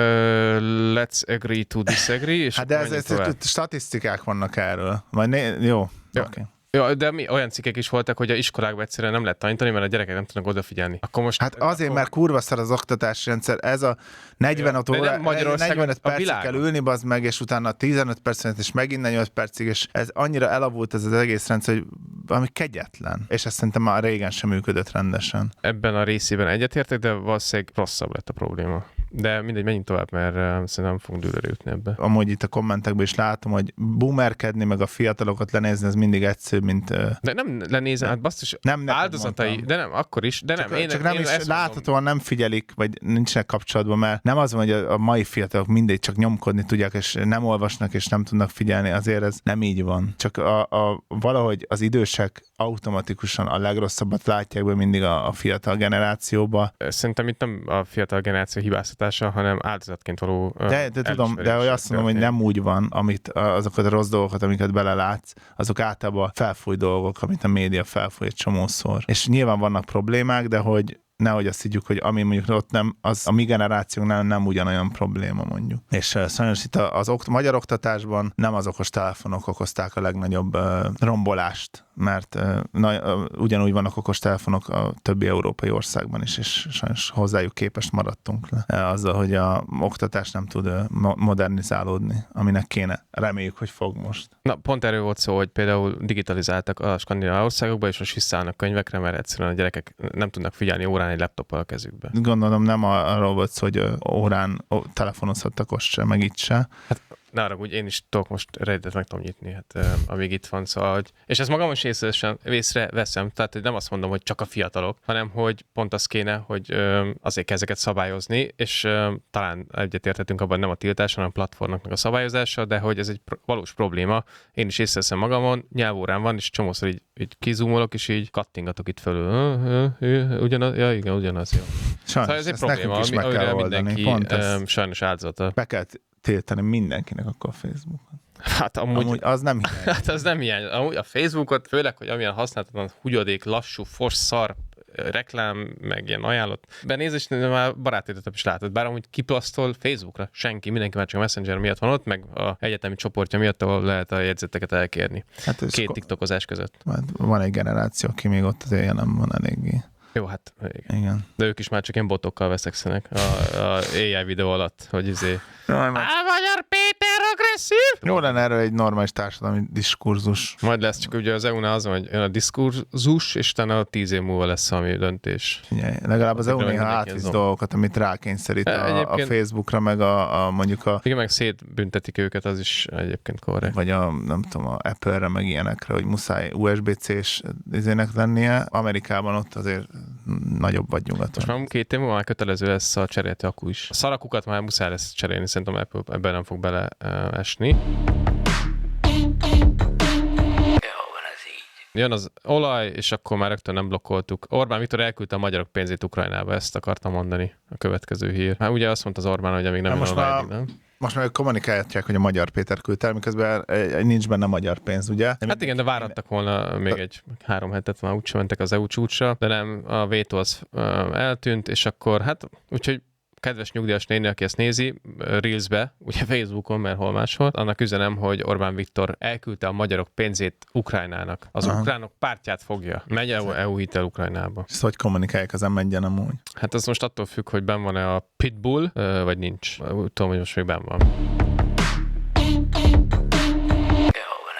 let's agree to disagree. És hát de ez, ez, ez statisztikák vannak erről. Majd né- jó, jó. oké. Okay. Ja, de mi, olyan cikkek is voltak, hogy a iskolákban egyszerűen nem lehet tanítani, mert a gyerekek nem tudnak odafigyelni. Akkor most, hát azért, akkor... mert kurva szar az oktatási rendszer. Ez a negyvenöt ja, óra, negyvenöt percig kell ülni, bazd meg, és utána tizenöt percet, és megint negyvenöt percig, és ez annyira elavult ez az egész rendszer, hogy ami kegyetlen. És ez szerintem már régen sem működött rendesen. Ebben a részében egyetértek, de valószínűleg rosszabb lett a probléma. De mindegy, menjünk tovább, mert uh, szerintem nem fogunk dőlőre jutni ebbe. Amúgy itt a kommentekben is látom, hogy boomerkedni, meg a fiatalokat lenézni, ez mindig egyszerűbb, mint... Uh, de nem lenézni, hát basszus, nem áldozatai, mondtam. de nem, akkor is, de csak, nem. Én, csak nem én is láthatóan nem figyelik, vagy nincsenek kapcsolatban, mert nem az van, hogy a, a mai fiatalok mindegy csak nyomkodni tudják, és nem olvasnak, és nem tudnak figyelni, azért ez nem így van. Csak a, a, valahogy az idősek automatikusan a legrosszabbat látják be mindig a, a fiatal generációba. Szerintem itt nem a fiatal generáció hibáztatása, hanem áldozatként való De, de tudom, de hogy azt mondom, hogy nem úgy van, amit azokat a rossz dolgokat, amiket belelátsz, azok általában felfúj dolgok, amit a média felfúj egy csomószor. És nyilván vannak problémák, de hogy nehogy azt higgyük, hogy ami mondjuk ott nem, az a mi generációnknál nem ugyanolyan probléma mondjuk. És uh, sajnos itt az okt- magyar oktatásban nem az okos telefonok okozták a legnagyobb uh, rombolást, mert uh, na, uh, ugyanúgy vannak okos telefonok a többi európai országban is, és sajnos hozzájuk képest maradtunk le. Uh, azzal, hogy a oktatás nem tud uh, modernizálódni, aminek kéne. Reméljük, hogy fog most. Na, pont erről volt szó, hogy például digitalizáltak a skandináv országokba, és most visszaállnak könyvekre, mert egyszerűen a gyerekek nem tudnak figyelni órán egy laptoppal a kezükbe. Gondolom nem arról volt szó, hogy órán telefonozhattak ott se, meg itt se. Hát ne arra, úgy én is tudok most Redditet meg tudom nyitni, hát uh, amíg itt van, szóval, hogy... És ezt magam is észre, észre veszem, tehát nem azt mondom, hogy csak a fiatalok, hanem hogy pont az kéne, hogy uh, azért kell ezeket szabályozni, és uh, talán egyetértettünk abban, nem a tiltás, hanem a platformnak a szabályozása, de hogy ez egy pro- valós probléma. Én is észreveszem magamon, nyelvórán van, és csomószor így, így kizumolok, és így kattingatok itt fölül. Uh, uh, uh, ugyanaz, ja igen, ugyanaz, jó. Sajnos, szóval ez egy probléma, ami, amire mindenki um, sajnos áldozata. Be kell tiltani mindenkinek akkor a Facebookon. Hát amúgy, amúgy az nem hiány. Hát az nem hiány. Amúgy a Facebookot, főleg, hogy amilyen használhatatlan húgyodék, lassú, fos, szar, reklám, meg ilyen ajánlott benézés, már barátétetem is látod. Bár amúgy kiplasztol Facebookra senki, mindenki már csak a Messenger miatt van ott, meg a egyetemi csoportja miatt, ahol lehet a jegyzeteket elkérni. Hát két ko- tiktokozás között. Van egy generáció, aki még ott azért jelen van eléggé. Jó, hát igen. igen. De ők is már csak ilyen botokkal veszekszenek a, a á i videó alatt, hogy izé... A Magyar Péter agresszív! Jó lenne erről egy normális társadalmi diskurzus. Majd lesz, csak ugye az é u-nál az van, hogy a diskurzus, és utána tíz év múlva lesz valami döntés. Figyelj, legalább az é u néha átvisz dolgokat, amit rákényszerít a, a Facebookra, meg a, a mondjuk a... Igen, meg szétbüntetik őket, az is egyébként korrekt. Vagy a, nem tudom, a Apple-re, meg ilyenekre, hogy muszáj u es bé cés izének lennie. Amerikában ott azért nagyobb vagy nyugaton. Most már két év múlva már kötelező lesz a cserélti akku is. A szarakukat már muszáj lesz cserélni, szerintem Apple ebben nem fog beleesni. Jön az olaj, és akkor már rögtön nem blokkoltuk. Orbán Viktor elküldte a magyarok pénzét Ukrajnába, ezt akartam mondani a következő hír. Hát ugye azt mondta az Orbán, hogy amíg nem jön olaj, már... nem? Most már kommunikálják, hogy a Magyar Péter küldte el, miközben nincs benne magyar pénz, ugye? De hát igen, de várattak volna még egy három hetet, már úgysem mentek az é u csúcsra, de nem, a vétó az eltűnt, és akkor hát úgyhogy kedves nyugdíjas néni, aki ezt nézi, Reelsbe, ugye Facebookon, mert hol máshol, annak üzenem, hogy Orbán Viktor elküldte a magyarok pénzét Ukrajnának. Az Aha. ukránok pártját fogja. Megy é u hitel Ukrajnába. És hogy kommunikálják az em egyen amúgy? Hát az most attól függ, hogy benn van-e a Pitbull, vagy nincs. Úgy tudom, hogy most még benn van.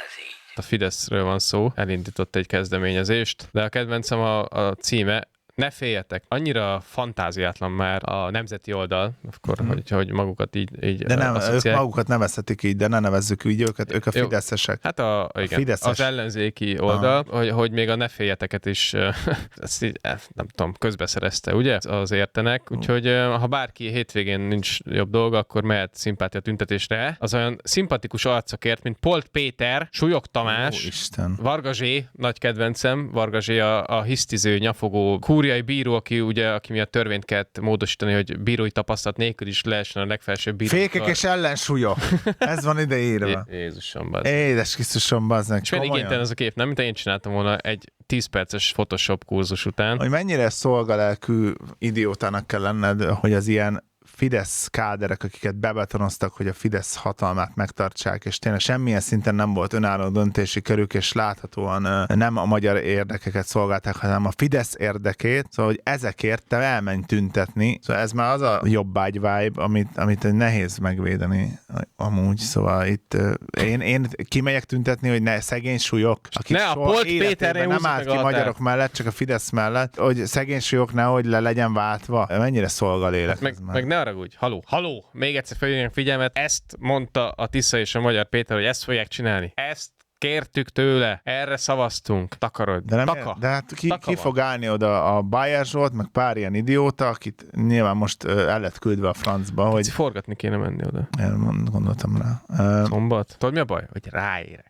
a Fideszről van szó, elindított egy kezdeményezést, de a kedvencem a, a címe, ne féljetek, annyira fantáziátlan már a nemzeti oldal, akkor, mm. hogy, hogy magukat így, így de nem, asszociálják. ők magukat nevezhetik így, de ne nevezzük így őket, ők a Jó. fideszesek. Hát a, a igen, fideszes. az ellenzéki oldal, hogy, hogy még a ne féljeteket is, ezt így, nem tudom, közbeszerezte, ugye? Az értenek, úgyhogy ha bárki hétvégén nincs jobb dolga, akkor mehet szimpátia tüntetésre. Az olyan szimpatikus arcokért, mint Polt Péter, Súlyog Tamás, Ó, Isten. Varga Zsé, nagy kedvencem, Varga Zsé a, a hisztiző, nyafogó, kúriai bíró, aki ugye, aki miatt törvényt kellett módosítani, hogy bírói tapasztalat nélkül is lehessen a legfelsőbb bíró. Fékek és ellensúlyok. Ez van ide írva. Jé- Jézusom, bazd. Édes Krisztusom, bazd meg. És milyen igénytelen az a kép, nem? Mint én csináltam volna egy tíz perces Photoshop kurzus után. Hogy mennyire szolgalelkű idiótának kell lenned, hogy az ilyen Fidesz káderek, akiket bebetonoztak, hogy a Fidesz hatalmát megtartsák, és tényleg semmilyen szinten nem volt önálló döntési körük, és láthatóan nem a magyar érdekeket szolgálták, hanem a Fidesz érdekét, szóval, hogy ezekért te elmenj tüntetni. Szóval ez már az a jobbágy vibe, amit, amit nehéz megvédeni amúgy. Szóval itt én, én kimegyek tüntetni, hogy ne szegény súlyok, akik ne, a Polt Péterre nem állt ki magyarok mellett, csak a Fidesz mellett, hogy szegény súlyok nehogy le legyen váltva. Mennyire szolgalélek hát meg, ez már. meg ne haragudj, haló, haló, még egyszer felhívják figyelmet, ezt mondta a Tisza és a Magyar Péter, hogy ezt fogják csinálni. Ezt kértük tőle, erre szavaztunk, takarodj. De, nem Taka. de hát ki, Taka ki van. fog állni oda a Bayer Zsolt, meg pár ilyen idióta, akit nyilván most uh, el lett küldve a francba, hogy... Forgatni kéne menni oda. Én gondoltam rá. Uh, Szombat. Tudod, mi a baj? Hogy ráérek.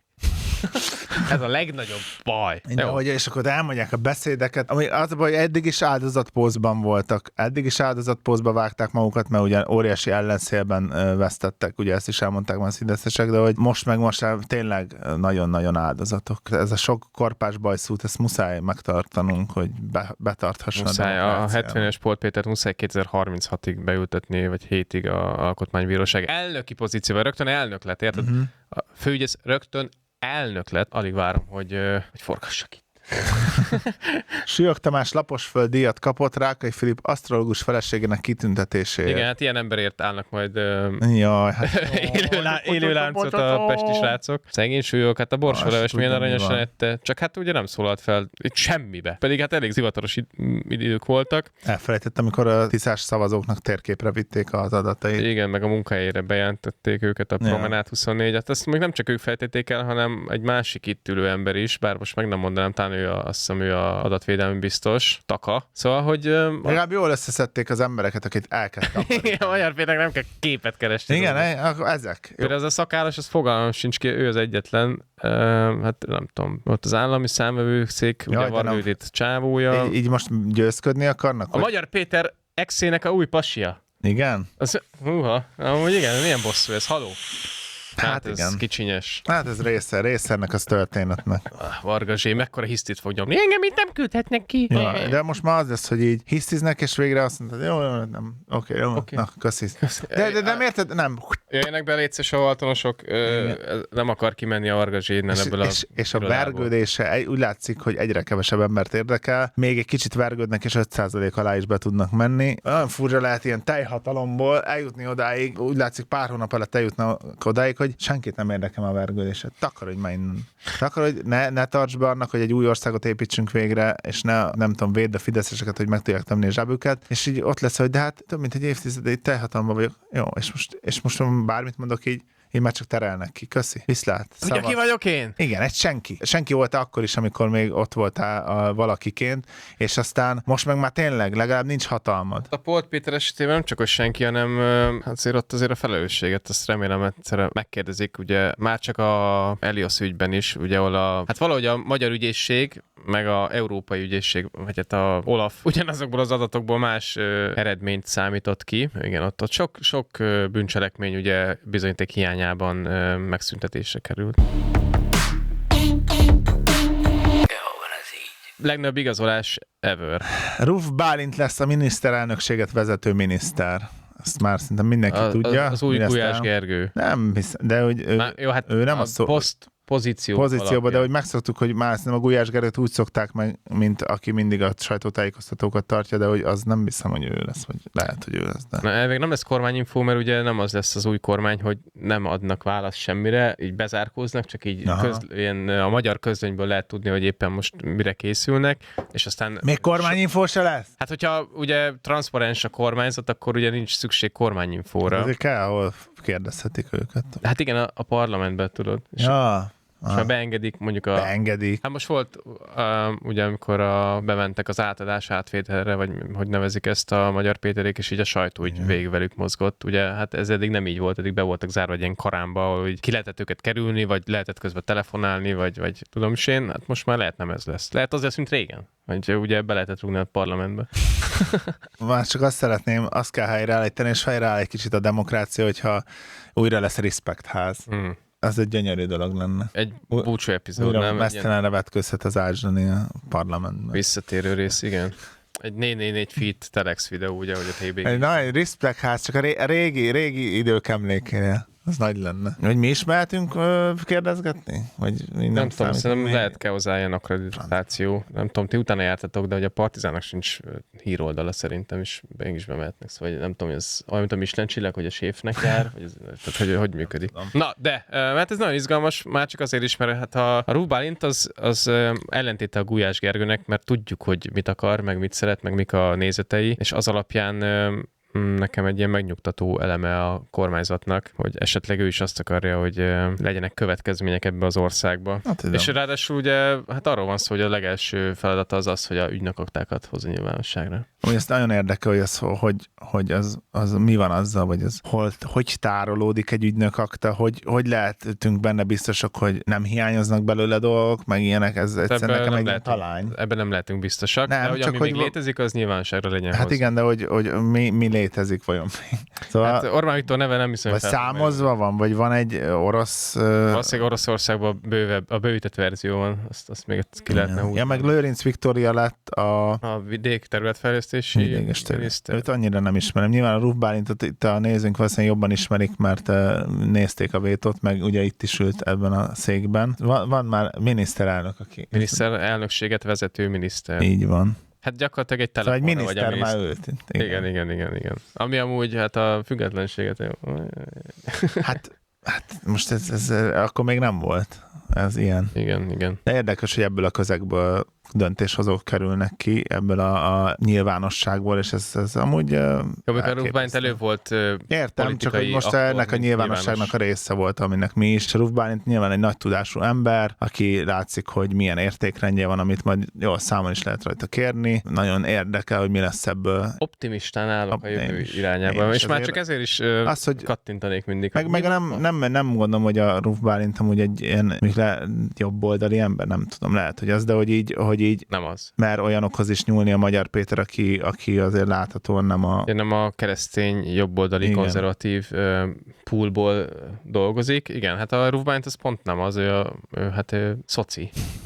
Ez a legnagyobb baj. De, hogy, és akkor elmondják a beszédeket, ami az a baj, hogy eddig is áldozatpózban voltak. Eddig is áldozatpózba vágták magukat, mert ugye óriási ellenszélben uh, vesztettek, ugye ezt is elmondták már a szideszesek, de hogy most meg most tényleg nagyon-nagyon áldozatok. Ez a sok korpás bajszút, ezt muszáj megtartanunk, hogy be, betarthasson. Muszáj, a, a hetvenes Polt Pétert muszáj kétezer-harminchatig beültetni, vagy hétig a Alkotmánybíróság elnöki pozícióval, rögtön elnök lett, érted? Uh-huh. A főügyész rögtön elnök lett, alig várom, hogy, hogy forgassak itt. Súlyog Tamás Laposföld díjat kapott Rákai Filip asztrológus feleségének kitüntetéséért. Igen, hát ilyen emberért állnak majd Jaj, hát, élő, lá- élő láncot a pesti srácok. Szegény Súlyog, hát a borsóleves milyen aranyosan ette, csak hát ugye nem szólalt fel itt semmibe. Pedig hát elég zivataros id- idők voltak. elfelejtettem, amikor a tiszás szavazóknak térképre vitték az adatait. Igen, meg a munkahelyére bejelentették őket a Ja. Promenade huszonnégy. Hát ezt még nem csak ők feltették el, hanem egy másik itt ülő ember is, bár most meg nem mondanám, talán ő a, azt hiszem, ő a adatvédelmi biztos, Taka. Szóval, hogy... öm, Legalább jól összeszedték az embereket, akit elkezdtek. Igen, a Magyar Péternek nem kell képet keresni. Igen, e- akkor ezek. Például ez a szakállas, az fogalmam sincs ki, ő az egyetlen, uh, hát nem tudom, ott az állami számvevőszék, ugye Jaj, de Varga nem. Judit csávója. Így, így most győzködni akarnak? A Hogy... Magyar Péter exének a új pasia. Igen? Az, húha, amúgy igen, milyen bosszú ez, haló. Hát, Hát ez igen. kicsinyes. Hát ez része, része ennek az történetnek. Ah, Varga Zsé, mekkora hisztit fog nyomni. Engem itt nem küldhetnek ki. Ja, de most már az lesz, hogy így hisztiznek, és végre azt mondod, jó, jó, nem, oké, jó, Oké. na, köszi. De, de nem érted? Nem. Jöjjenek be létszes a valtonosok, ö, nem akar kimenni a Varga Zsé innen És, ebből a és, és a irodából. vergődése, egy- úgy látszik, hogy egyre kevesebb embert érdekel, még egy kicsit vergődnek, és öt százalék alá is be tudnak menni. Olyan furcsa lehet ilyen teljhatalomból eljutni odáig, úgy látszik pár hónap alatt eljutnak odáig, hogy senkit nem érdekel a vergődése. Takarodj már innen. Takarodj, ne, ne tarts be annak, hogy egy új országot építsünk végre, és ne, nem tudom, védd a fideszeseket, hogy meg tudják tenni a zsebüket, és így ott lesz, hogy de hát több mint egy évtized, így teljhatalomban vagyok. Jó, és most, és most bármit mondok így, én már csak terelnek ki. Köszi. Viszlát. Ugye ki vagyok én? Igen, egy senki. Senki volt akkor is, amikor még ott voltál a valakiként, és aztán most meg már tényleg legalább nincs hatalmad. A Polt Péter esetében nem csak, hogy senki, hanem ö, hát azért ott azért a felelősséget, azt remélem egyszerűen megkérdezik, ugye már csak a Elios ügyben is, ugye ahol a, hát valahogy a magyar ügyészség, meg a európai ügyészség, vagy hát a Olaf ugyanazokból az adatokból más ö, eredményt számított ki. Igen, ott, ott sok, sok ö, bűncselekmény ugye bizonyíték hiányában ö, megszüntetésre került. Legnagyobb igazolás ever. Ruf Bálint lesz a miniszterelnökséget vezető miniszter. Azt már szerintem mindenki A, tudja. az, az új Miniszter- Gulyás Gergő. Nem hiszem, de hogy ő, Már, jó, hát ő nem a a szó... poszt pozíció pozícióba, de hogy megszoktuk, hogy már nem a Gulyás Gergőt úgy szokták meg, mint aki mindig a sajtótájékoztatókat tartja, de hogy az nem hiszem, hogy ő lesz, vagy lehet, hogy ő lesz. De... Na, elvég nem lesz kormányinfó, mert ugye nem az lesz az új kormány, hogy nem adnak választ semmire, így bezárkóznak, csak így közl- ilyen, a magyar közlönyből lehet tudni, hogy éppen most mire készülnek, és aztán... Még kormányinfó se lesz? Hát, hogyha ugye transzparens a kormányzat, akkor ugye nincs szükség kormányinfóra. Azért kell, ahol kérdezhetik őket. Hát igen, a, a parlamentben tudod. És Ja. És ha beengedik, mondjuk a... Beengedik. Hát most volt, uh, ugye amikor a, bementek az átadás átvételre, vagy hogy nevezik ezt a Magyar Péterék, és így a sajtó így végig velük mozgott. Ugye, hát ez eddig nem így volt, eddig be voltak zárva egy ilyen karámba, ahol így ki lehetett őket kerülni, vagy lehetett közben telefonálni, vagy, vagy tudom is én, hát most már lehet nem ez lesz. Lehet az lesz, mint régen, hogy ugye be lehetett rúgni a parlamentbe. Már csak azt szeretném, azt kell helyreállítani, és helyreáll egy kicsit a demokrácia, hogyha újra lesz respektház. Hmm. Az egy gyönyörű dolog lenne. Egy búcsú epizód, nem? Mesztelenre vetközhet az Ácsdani a parlamentben. Visszatérő rész, igen. Egy négy négy négy feet telex videó, ugye, hogy a té bé. Egy nagy respektház, csak a, ré- a régi, régi idők emlékére. Az nagy lenne. Hogy mi is mehetünk ö, kérdezgetni? Vagy nem, nem tudom, szerintem még... lehet kell hozzá ilyen akkreditáció. Nem tudom, ti utána jártatok, de hogy a Partizánnak sincs híroldala szerintem is, mégis bemehetnek. Szóval nem tudom, hogy ez olyan, mint a Michelin csillag, hogy a séfnek jár, vagy ez, tehát hogy, hogy működik. Na, de, mert ez nagyon izgalmas, már csak azért is, mert hát a, a Ruf Bálint az, az ellentéte a Gulyás Gergőnek, mert tudjuk, hogy mit akar, meg mit szeret, meg mik a nézetei, és az alapján nekem egy ilyen megnyugtató eleme a kormányzatnak, hogy esetleg ő is azt akarja, hogy legyenek következmények ebbe az országba. Hát, és ráadásul ugye, hát arról van szó, hogy a legelső feladata az az, hogy a ügynökaktákat hozza nyilvánosságra. Hogy ezt nagyon érdekel, hogy, az, hogy, hogy az, az mi van azzal, vagy az hol, hogy tárolódik egy ügynökakta, hogy, hogy lehetünk benne biztosak, hogy nem hiányoznak belőle dolgok, meg ilyenek, ez egyszerűen nekem egy lehetünk, talány. Ebben nem lehetünk biztosak, nem, de hogy ami hogy még létezik, az nyilvánosságra legyen Hát hozzá. Igen, de hogy, hogy mi, mi létezik vajon még. Szóval, hát Orbán Viktor neve nem hiszem. Vagy számozva van, vagy van egy orosz... Valószínűleg Oroszországban bővebb, a bővített verzió van, azt, azt még ki lehetne húzni. Ja, meg Lőrinc Viktória lett a... A vidék területfejlesztési miniszter. Őt annyira nem ismerem. Nyilván a Ruf Bálintot itt a nézőnk valószínűleg jobban ismerik, mert nézték a vétót, meg ugye itt is ült ebben a székben. Van, van már miniszterelnök, aki... Miniszterelnökséget vezető miniszter. Így van. Hát gyakorlatilag egy telefonra szóval egy miniszter vagy a már ült. Igen. igen, igen, igen, igen. Ami amúgy hát a függetlenséget... hát, hát most ez, ez akkor még nem volt. Ez ilyen. Igen, igen. De érdekes, hogy ebből a közegből döntéshozók kerülnek ki, ebből a, a nyilvánosságból, és ez, ez amúgy... Jó, amikor Ruf Bálint elő volt uh, Értem, csak hogy most ennek a nyilvánosságnak nyilvános. a része volt, aminek mi is. Ruf Bálint nyilván egy nagy tudású ember, aki látszik, hogy milyen értékrendje van, amit majd jól számon is lehet rajta kérni. Nagyon érdekel, hogy mi lesz ebből. Optimistán állok a jövő irányában, és már csak ezért is uh, az, hogy kattintanék mindig. Meg, meg nem, nem, nem gondolom, hogy a Ruf Bálint amúgy egy ilyen le, jobboldali ember, nem tudom, lehet, hogy az, de hogy így, hogy így nem az. Mert olyanokhoz is nyúlni a Magyar Péter, aki, aki azért láthatóan nem a... Én nem a keresztény, jobboldali, igen. konzervatív uh, poolból dolgozik. Igen, hát a Ruf Bálint az pont nem az, ő, a, ő hát ő, szoci.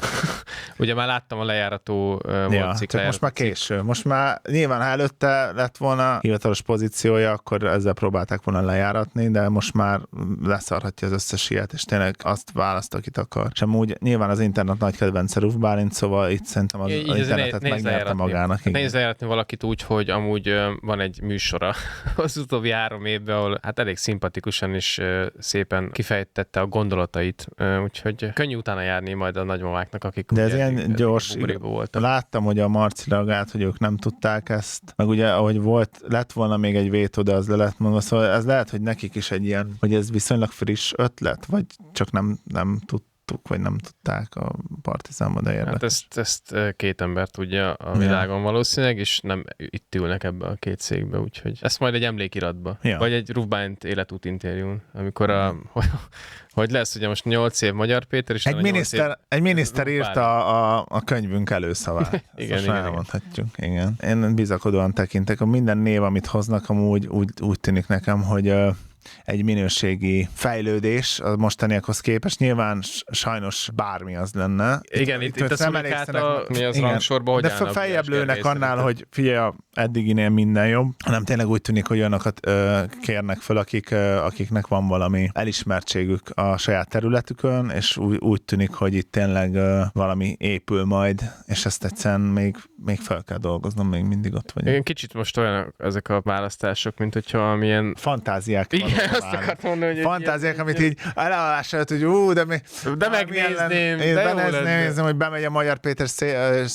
Ugye már láttam a lejárató uh, ja, cikk, csak most már késő. Most már nyilván, ha előtte lett volna hivatalos pozíciója, akkor ezzel próbálták volna lejáratni, de most már leszarhatja az összes ilyet, és tényleg azt választ, akit akar. És amúgy nyilván az internet nagy kedvence Ruf Bálint, szóval itt szerintem az, így az internetet né- megnyerte magának. Hát nézd lejáratni valakit úgy, hogy amúgy uh, van egy műsora az utóbbi három évben, ahol hát elég szimpatikusan is uh, szépen kifejtette a gondolatait, uh, úgyhogy könnyű utána járni majd a nagymamáknak, akik de ez ugye, ilyen gyors, láttam, hogy a Marci reagált, hogy ők nem tudták ezt, meg ugye, ahogy volt, lett volna még egy vétó, de az le lett mondva, szóval ez lehet, hogy nekik is egy ilyen, hogy ez viszonylag friss ötlet, vagy csak nem, nem tudtuk, vagy nem tudták a Partizánban, de érdekes. Hát ezt, ezt két ember tudja a világon ja. valószínűleg, és nem itt ülnek ebbe a két székbe, úgyhogy ezt majd egy emlékiratba, ja. vagy egy Ruf Bálint életút interjún, amikor a, hogy, hogy lesz, ugye most nyolc év Magyar Péter, és egy miniszter, év egy miniszter írta a, a könyvünk előszavát. igen, igen, elmondhatjuk. Igen. Én bizakodóan tekintek, a minden név, amit hoznak, amúgy úgy, úgy tűnik nekem, hogy egy minőségi fejlődés a mostaniakhoz képest. Nyilván sajnos bármi az lenne. Igen, itt, itt, itt a Szulikát mi az rangsorba, hogy de feljebb lőnek annál, hogy figyelj, eddiginél minden jobb, hanem tényleg úgy tűnik, hogy olyanokat ö, kérnek föl, akik, ö, akiknek van valami elismertségük a saját területükön, és úgy, úgy tűnik, hogy itt tényleg ö, valami épül majd, és ezt egyszerűen még, még fel kell dolgoznom, még mindig ott vagyok. Igen, kicsit most olyan ezek a választások, mint hogyha milyen... Fantáziák. Igen, azt akartam mondani, hogy... Fantáziák, ilyen, amit így elállás előtt, hogy ú, de mi... De megnézném, én de megnézném, hogy bemegy a Magyar Péter szé,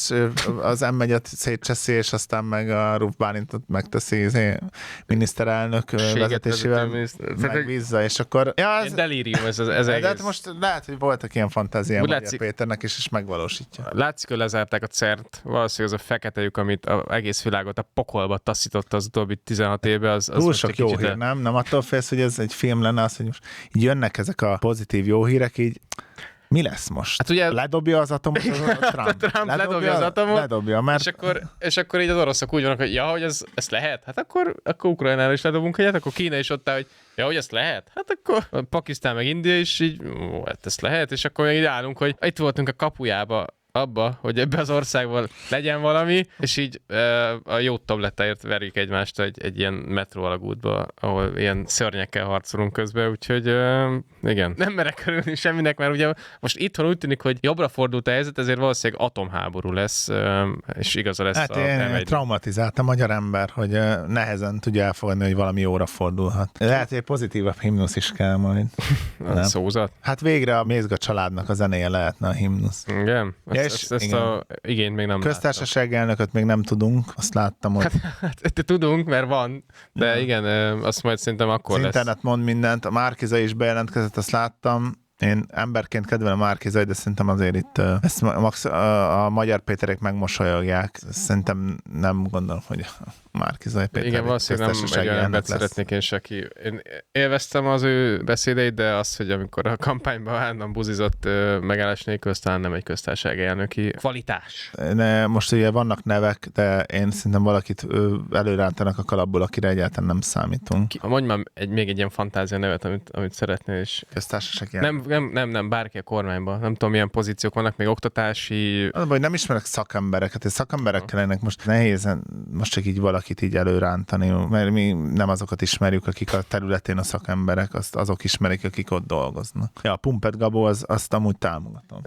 az em egyet szétcseszi, és aztán meg a Ruf Bálintot megteszi miniszterelnök vezetésével megbízza, és akkor... Ja, az, delírium ez az ez de egész. hát most lehet, hogy voltak ilyen fantáziák Magyar látszik, Péternek is, és megvalósítja. Látszik, hogy lezárták a cert, valószínűleg az a fekete lyuk, amit az egész világot a pokolba taszította az utóbbi tizenhat évben. Az, az túl sok jó hír, el... nem? Nem attól félsz, hogy ez egy film lenne, az, hogy most így jönnek ezek a pozitív jó hírek, így mi lesz most? Hát ugye... Ledobja az atomot a Trump. Trump ledobja, ledobja az atomot, ledobja, mert... és, akkor, és akkor így az oroszok úgy vannak, hogy ja, hogy ez, ez lehet? Hát akkor, akkor Ukrajnára is ledobunk egyet, akkor Kína is ott áll, hogy ja, hogy ezt lehet? Hát akkor Pakisztán meg India is így, ó, hát ezt lehet, és akkor még így állunk, hogy itt voltunk a kapujába abba, hogy ebbe az országban legyen valami, és így e, a jó tablettáért verjük egymást egy, egy ilyen metró alagútba, ahol ilyen szörnyekkel harcolunk közben, úgyhogy e, igen. Nem merek örülni semminek, mert ugye most itthon úgy tűnik, hogy jobbra fordult a helyzet, ezért valószínűleg atomháború lesz, e, és igaza lesz hát a em egy. Traumatizált a magyar ember, hogy nehezen tudja elfogadni, hogy valami jóra fordulhat. Lehet, hogy egy pozitívabb himnusz is kell majd. A szózat? Hát végre a Mézga családnak a zenéje lehetne a himnusz. Igen. Ja, ezt, ezt, ezt a igényt még nem köztársasági elnököt még nem tudunk, azt láttam, hogy... Hát, hát tudunk, mert van, de ja. igen, azt majd szerintem akkor az lesz. Az internet mond mindent, a Márki-Zay is bejelentkezett, azt láttam. Én emberként kedvelem a Márki-Zay, de szerintem azért itt ezt max, a, a Magyar Péterek megmosolyogják. Szerintem nem gondolom, hogy a Márki-Zay Péter. Igen, valószínűleg nem egy olyan embert szeretnék én se ki. Én élveztem az ő beszédeit, de az, hogy amikor a kampányban állandóan buzizott megállás nélkül, aztán nem egy köztársasági elnöki kvalitás. Ne, most ugye vannak nevek, de én szerintem valakit előrántanak a kalapból, akire egyáltalán nem számítunk. Ki, mondj már egy, még egy ilyen fantázia nevet, amit, amit szeretnél, és... Köztársasági nem, nem, nem, nem, bárki a kormányban. Nem tudom, milyen pozíciók vannak, még oktatási... Az, hogy nem ismerek szakembereket, és szakemberek kellenek most nehéz most csak így valakit így előrántani, mert mi nem azokat ismerjük, akik a területén a szakemberek, azt azok ismerik, akik ott dolgoznak. Ja, a Pumpet Gabó, az, azt amúgy támogatom.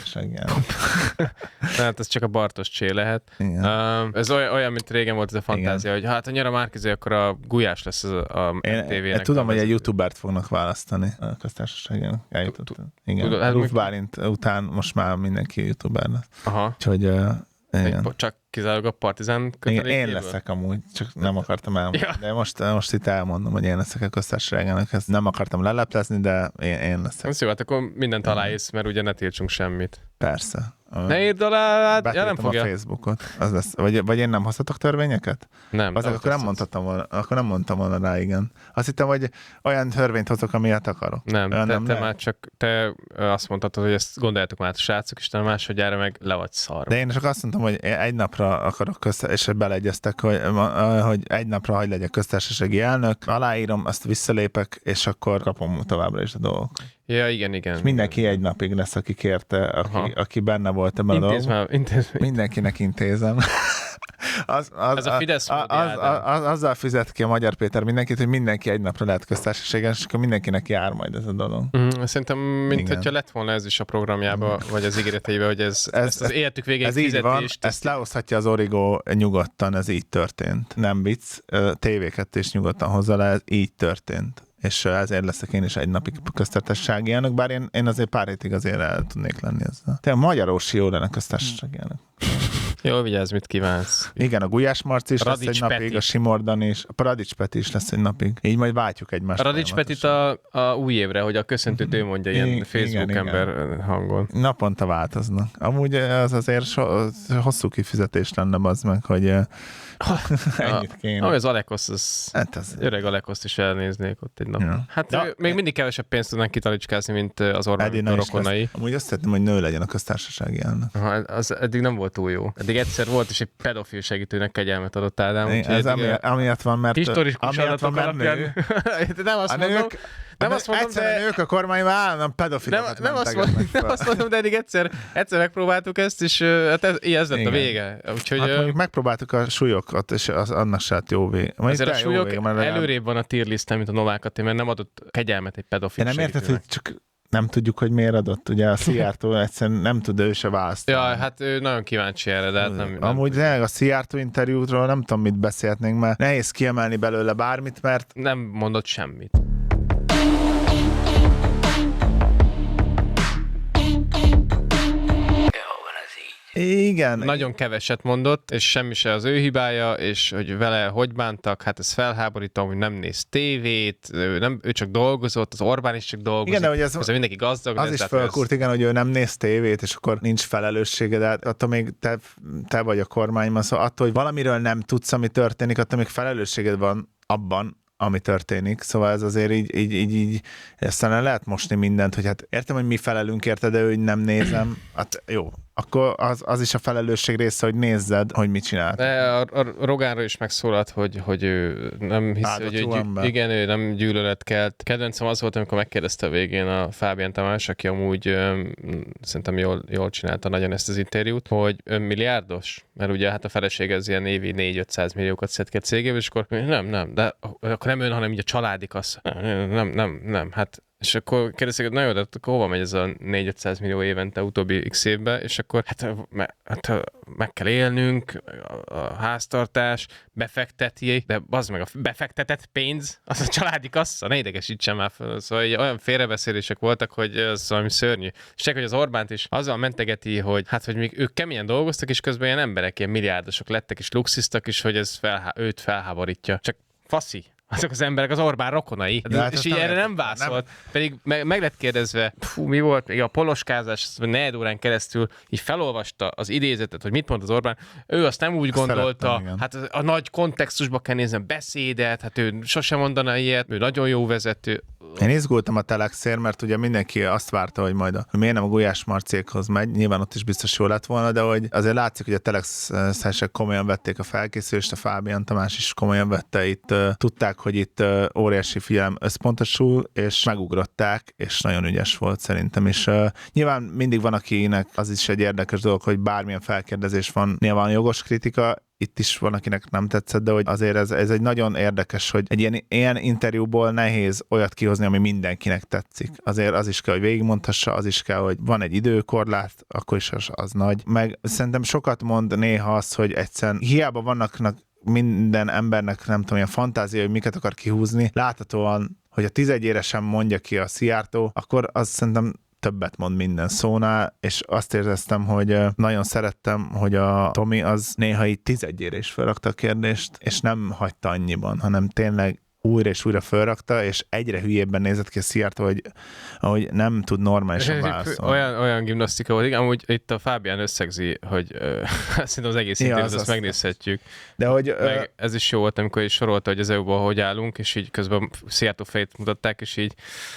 Hát ez csak a Bartos Csé lehet. Uh, ez olyan, olyan, mint régen volt ez a fantázia, igen. Hogy hát a nyara Márki-Zay, akkor a Gulyás lesz a em té vé-nek. Én tudom, hogy egy youtubert fognak választani a köztársaságon. Igen, hát Ruf Bálint után most már mindenki youtuber lesz. Aha. Úgyhogy igen. Csak kizárólag a Partizán kötelékéből? Én leszek amúgy, csak nem akartam elmondani. Ja. De most, most itt elmondom, hogy én leszek a köztársaságának. Ezt nem akartam leleplezni, de én, én leszek. Ez jó, hát akkor mindent aláírsz, mert ugye ne tiltsunk semmit. Persze. Ne írd alá, hát ja, nem fogja. A Facebookot. Az lesz. Vagy, vagy én nem hozhatok törvényeket? Nem. Azok, akkor nem mondhatom volna, akkor nem mondtam volna rá, igen. Azt hittem, hogy olyan törvényt hozok, amilyet akarok. Nem, te, nem te már csak te azt mondtad, hogy ezt gondoljátok már a srácok, és te másodjára meg le vagy szarva. De én csak azt mondtam, hogy egy napra akarok közte, és beleegyeztek, hogy, hogy egy napra hagy legyek köztársasági elnök, aláírom, azt visszalépek, és akkor kapom továbbra is a dolgok. Ja, igen, igen. És mindenki igen. Egy napig lesz, aki kérte, aki, aki benne volt ebben intéz a dolgok. Mindenkinek intézem. Az, az, Ez a Fidesz az, az, az, azzal fizet ki a Magyar Péter mindenkit, hogy mindenki egy napra lehet köztársaságen, és akkor mindenkinek jár majd ez a dolog. Mm, szerintem, mint igen. hogyha lett volna ez is a programjában, mm. vagy az ígéreteiben, hogy ez, ez, ez az életük végéig ez így van, ezt lehozhatja az Origo nyugodtan, ez így történt. Nem vicc, té vé kettő is nyugodtan hozzá le, ez így történt. És ezért leszek én is egy napig köztársasági elnök, bár én, én azért pár hétig azért el tudnék lenni ezzel. Te a Magyarósi jó lenne köztársasági elnök. Jól vigyázz, mit kívánsz. Igen, a Gulyás Marci is Radics lesz egy napig, Peti. A Simordan is, a Paradics Peti is lesz egy napig. Így majd váltjuk egymást. A Radics Petit a, a új évre, hogy a köszöntőt ő mondja ilyen igen, Facebook igen, ember igen. hangon. Naponta változnak. Amúgy az azért so, hosszú kifizetés lenne az meg, hogy ennyit kéne. Ahogy az Alekosz, az, hát az öreg Alekoszt is elnéznék ott egy nap. Ja. Hát ja. még mindig kevesebb pénzt tudnánk kitalicskázni, mint az Orbán rokonai. Amúgy azt szeretném, hogy nő legyen a köztársasági elnök. Az eddig nem volt túl jó. Eddig Eddig egyszer volt is egy pedofil segítőnek kegyelmet adott Ádám. Ez amiatt, amiatt van, mert... Historikus adatok alapján... Nem azt mondom, nők, nem azt mondom, de... nők a kormányban állandóan pedofilokat nem, nem, azt mondom, nem azt mondom, de eddig egyszer, egyszer megpróbáltuk ezt, és hát ez, ez lett igen. a vége. Úgyhogy, hát mondjuk megpróbáltuk a súlyokat, és az, annak se hát jó vége. Azért a súlyok vége, előrébb van a tier listen, mint a Novák Attila, mert nem adott kegyelmet egy pedofil segítőnek. Én nem érted, hogy csak... Nem tudjuk, hogy miért adott. Ugye a Szijjártó egyszerűen nem tud ő se választani. Ja, hát ő nagyon kíváncsi erre, de hát nem... Amúgy nem... a Szijjártó interjútról nem tudom, mit beszélhetnénk, mert nehéz kiemelni belőle bármit, mert... Nem mondott semmit. Igen. Nagyon keveset mondott, és semmi se az ő hibája, és hogy vele hogy bántak, hát ez felháborító, hogy nem néz tévét, ő, nem, ő csak dolgozott, az Orbán is csak dolgozott. Igen, de hogy ez, ez mindenki gazdag. Az is fölkúrt, ez... igen, hogy ő nem néz tévét, és akkor nincs felelőssége, de attól még te, te vagy a kormányban, szóval attól, hogy valamiről nem tudsz, ami történik, attól még felelősséged van abban, ami történik, szóval ez azért így, így, így, így aztán lehet mosni mindent, hogy hát értem, hogy mi felelünk érte, de ő, hogy nem nézem, hát jó, akkor az, az is a felelősség része, hogy nézzed, hogy mit csinált. De a, a Rogánról is megszólalt, hogy, hogy ő nem hiszi, hogy ő, gyű, igen, ő nem gyűlölet kelt. Kedvencem az volt, amikor megkérdezte a végén a Fábián Tamás, aki amúgy öm, szerintem jól, jól csinálta nagyon ezt az interjút, hogy önmilliárdos, mert ugye hát a feleség ez ilyen évi négy-ötszáz milliókat szed ki a cégéből, és akkor nem, nem, de akkor nem ön, hanem így a családi kassa. Nem, nem, nem, nem, hát és akkor kérdezik, hogy na jó, de akkor hova megy ez a négy-ötszáz millió évente utóbbi x évben, és akkor hát, me, hát meg kell élnünk, a, a háztartás, befekteti, de az meg a befektetett pénz, az a családi kassa, ne idegesítsen már fel. Szóval olyan félrebeszélések voltak, hogy ez valami szörnyű. És csak, hogy az Orbánt is azzal mentegeti, hogy hát, hogy még ők keményen dolgoztak, és közben ilyen emberek, ilyen milliárdosok lettek, és luxisztak is, hogy ez felhá- őt felháborítja. Csak faszi. Azok az emberek az Orbán rokonai. Ja, hát és így erre nem válaszolt. Nem. Pedig meg, meg lett kérdezve, fú, mi volt, még a poloskázás, negyed órán keresztül így felolvasta az idézetet, hogy mit mond az Orbán. Ő azt nem úgy azt gondolta, hát a, a nagy kontextusba kell nézni a beszédet, hát ő sosem mondana ilyet, ő nagyon jó vezető. Én izgultam a Telexért, mert ugye mindenki azt várta, hogy majd a, miért nem a Gulyás Marcékhoz megy, nyilván ott is biztos jó lett volna, de hogy azért látszik, hogy a Telex-esek komolyan vették a felkészülést, a Fábián Tamás is komolyan vette, itt tudták, hogy itt óriási figyelem összpontosul, és megugrották, és nagyon ügyes volt szerintem, és uh, nyilván mindig van, akinek az is egy érdekes dolog, hogy bármilyen felkérdezés van, nyilván jogos kritika, itt is van, akinek nem tetszett, de hogy azért ez, ez egy nagyon érdekes, hogy egy ilyen, ilyen interjúból nehéz olyat kihozni, ami mindenkinek tetszik. Azért az is kell, hogy végigmondhassa, az is kell, hogy van egy időkorlát, akkor is az, az nagy. Meg szerintem sokat mond néha az, hogy egyszerűen hiába vannak minden embernek, nem tudom, ilyen fantázia, hogy miket akar kihúzni, láthatóan, hogy a tizedyére sem mondja ki a Szijjártó, akkor az szerintem többet mond minden szónál, és azt éreztem, hogy nagyon szerettem, hogy a Tomi az néha így tizedjére is felrakta a kérdést, és nem hagyta annyiban, hanem tényleg újra és újra felrakta, és egyre hülyébben nézett ki a Szijjártó, hogy ahogy nem tud normálisan válaszolni. Olyan, olyan gimnasztika volt, igen, amúgy itt a Fábián összegzi, hogy uh, szerintem az egész interjút, ja, azt megnézhetjük. De hogy, Meg uh, ez is jó volt, amikor is sorolta, hogy az é u-ban hogy állunk, és így közben Szijjártó fejét mutatták, és így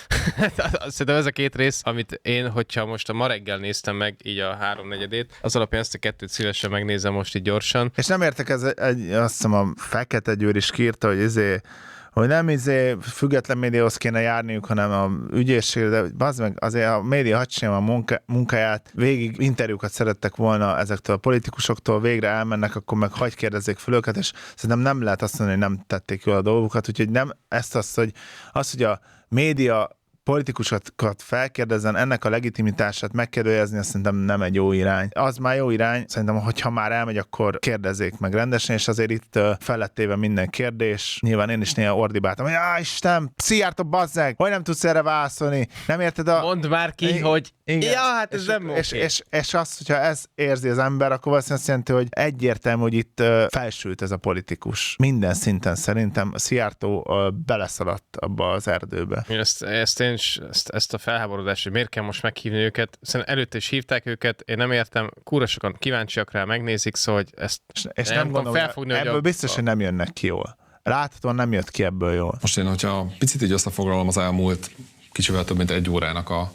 szerintem ez a két rész, amit én, hogyha most a ma reggel néztem meg így a háromnegyedét, az alapján ezt a kettőt szívesen megnézem most így gyorsan. És nem értek, ez egy, azt hiszem a Fekete Győr is kiírta, hogy izé hogy nem izé független médiahoz kéne járniuk, hanem a ügyészségre, de bazd meg, azért a média hadd csinálja a munka, munkáját, végig interjúkat szerettek volna ezektől a politikusoktól, végre elmennek, akkor meg hagy kérdezzék fel őket, és szerintem nem lehet azt mondani, hogy nem tették jól a dolgukat, úgyhogy nem ezt azt, hogy az, hogy a média politikusokat felkérdezzen, ennek a legitimitását megkérdőjelezni, azt szerintem nem egy jó irány. Az már jó irány, szerintem, hogyha már elmegy, akkor kérdezzék meg rendesen, és azért itt uh, felettéve minden kérdés. Nyilván én is néha ordibáltam, hogy á, Isten, Szijjártó, bazzeg, hogy nem tudsz erre válaszolni? Nem érted a... Mondd már ki, I- hogy... Igen. Ja, hát ez és, nem és, okay. és, és, és azt, hogyha ez érzi az ember, akkor valószínűleg azt jelenti, hogy egyértelmű, hogy itt uh, felsült ez a politikus. Minden szinten szerintem a Szijjártó uh, beleszaladt abba az erdőbe. Ezt, ezt én Ezt, ezt a felháborodást, hogy miért kell most meghívni őket. Szerintem előtte is hívták őket, én nem értem, kúra sokan kíváncsiak rá, megnézik, szóval hogy ezt és, és nem, nem gondolom, felfogni, ebből hogy a, biztos, hogy nem jönnek ki jól. Láthatóan nem jött ki ebből jól. Most én, hogyha picit így összefoglalom az elmúlt kicsivel több mint egy órának a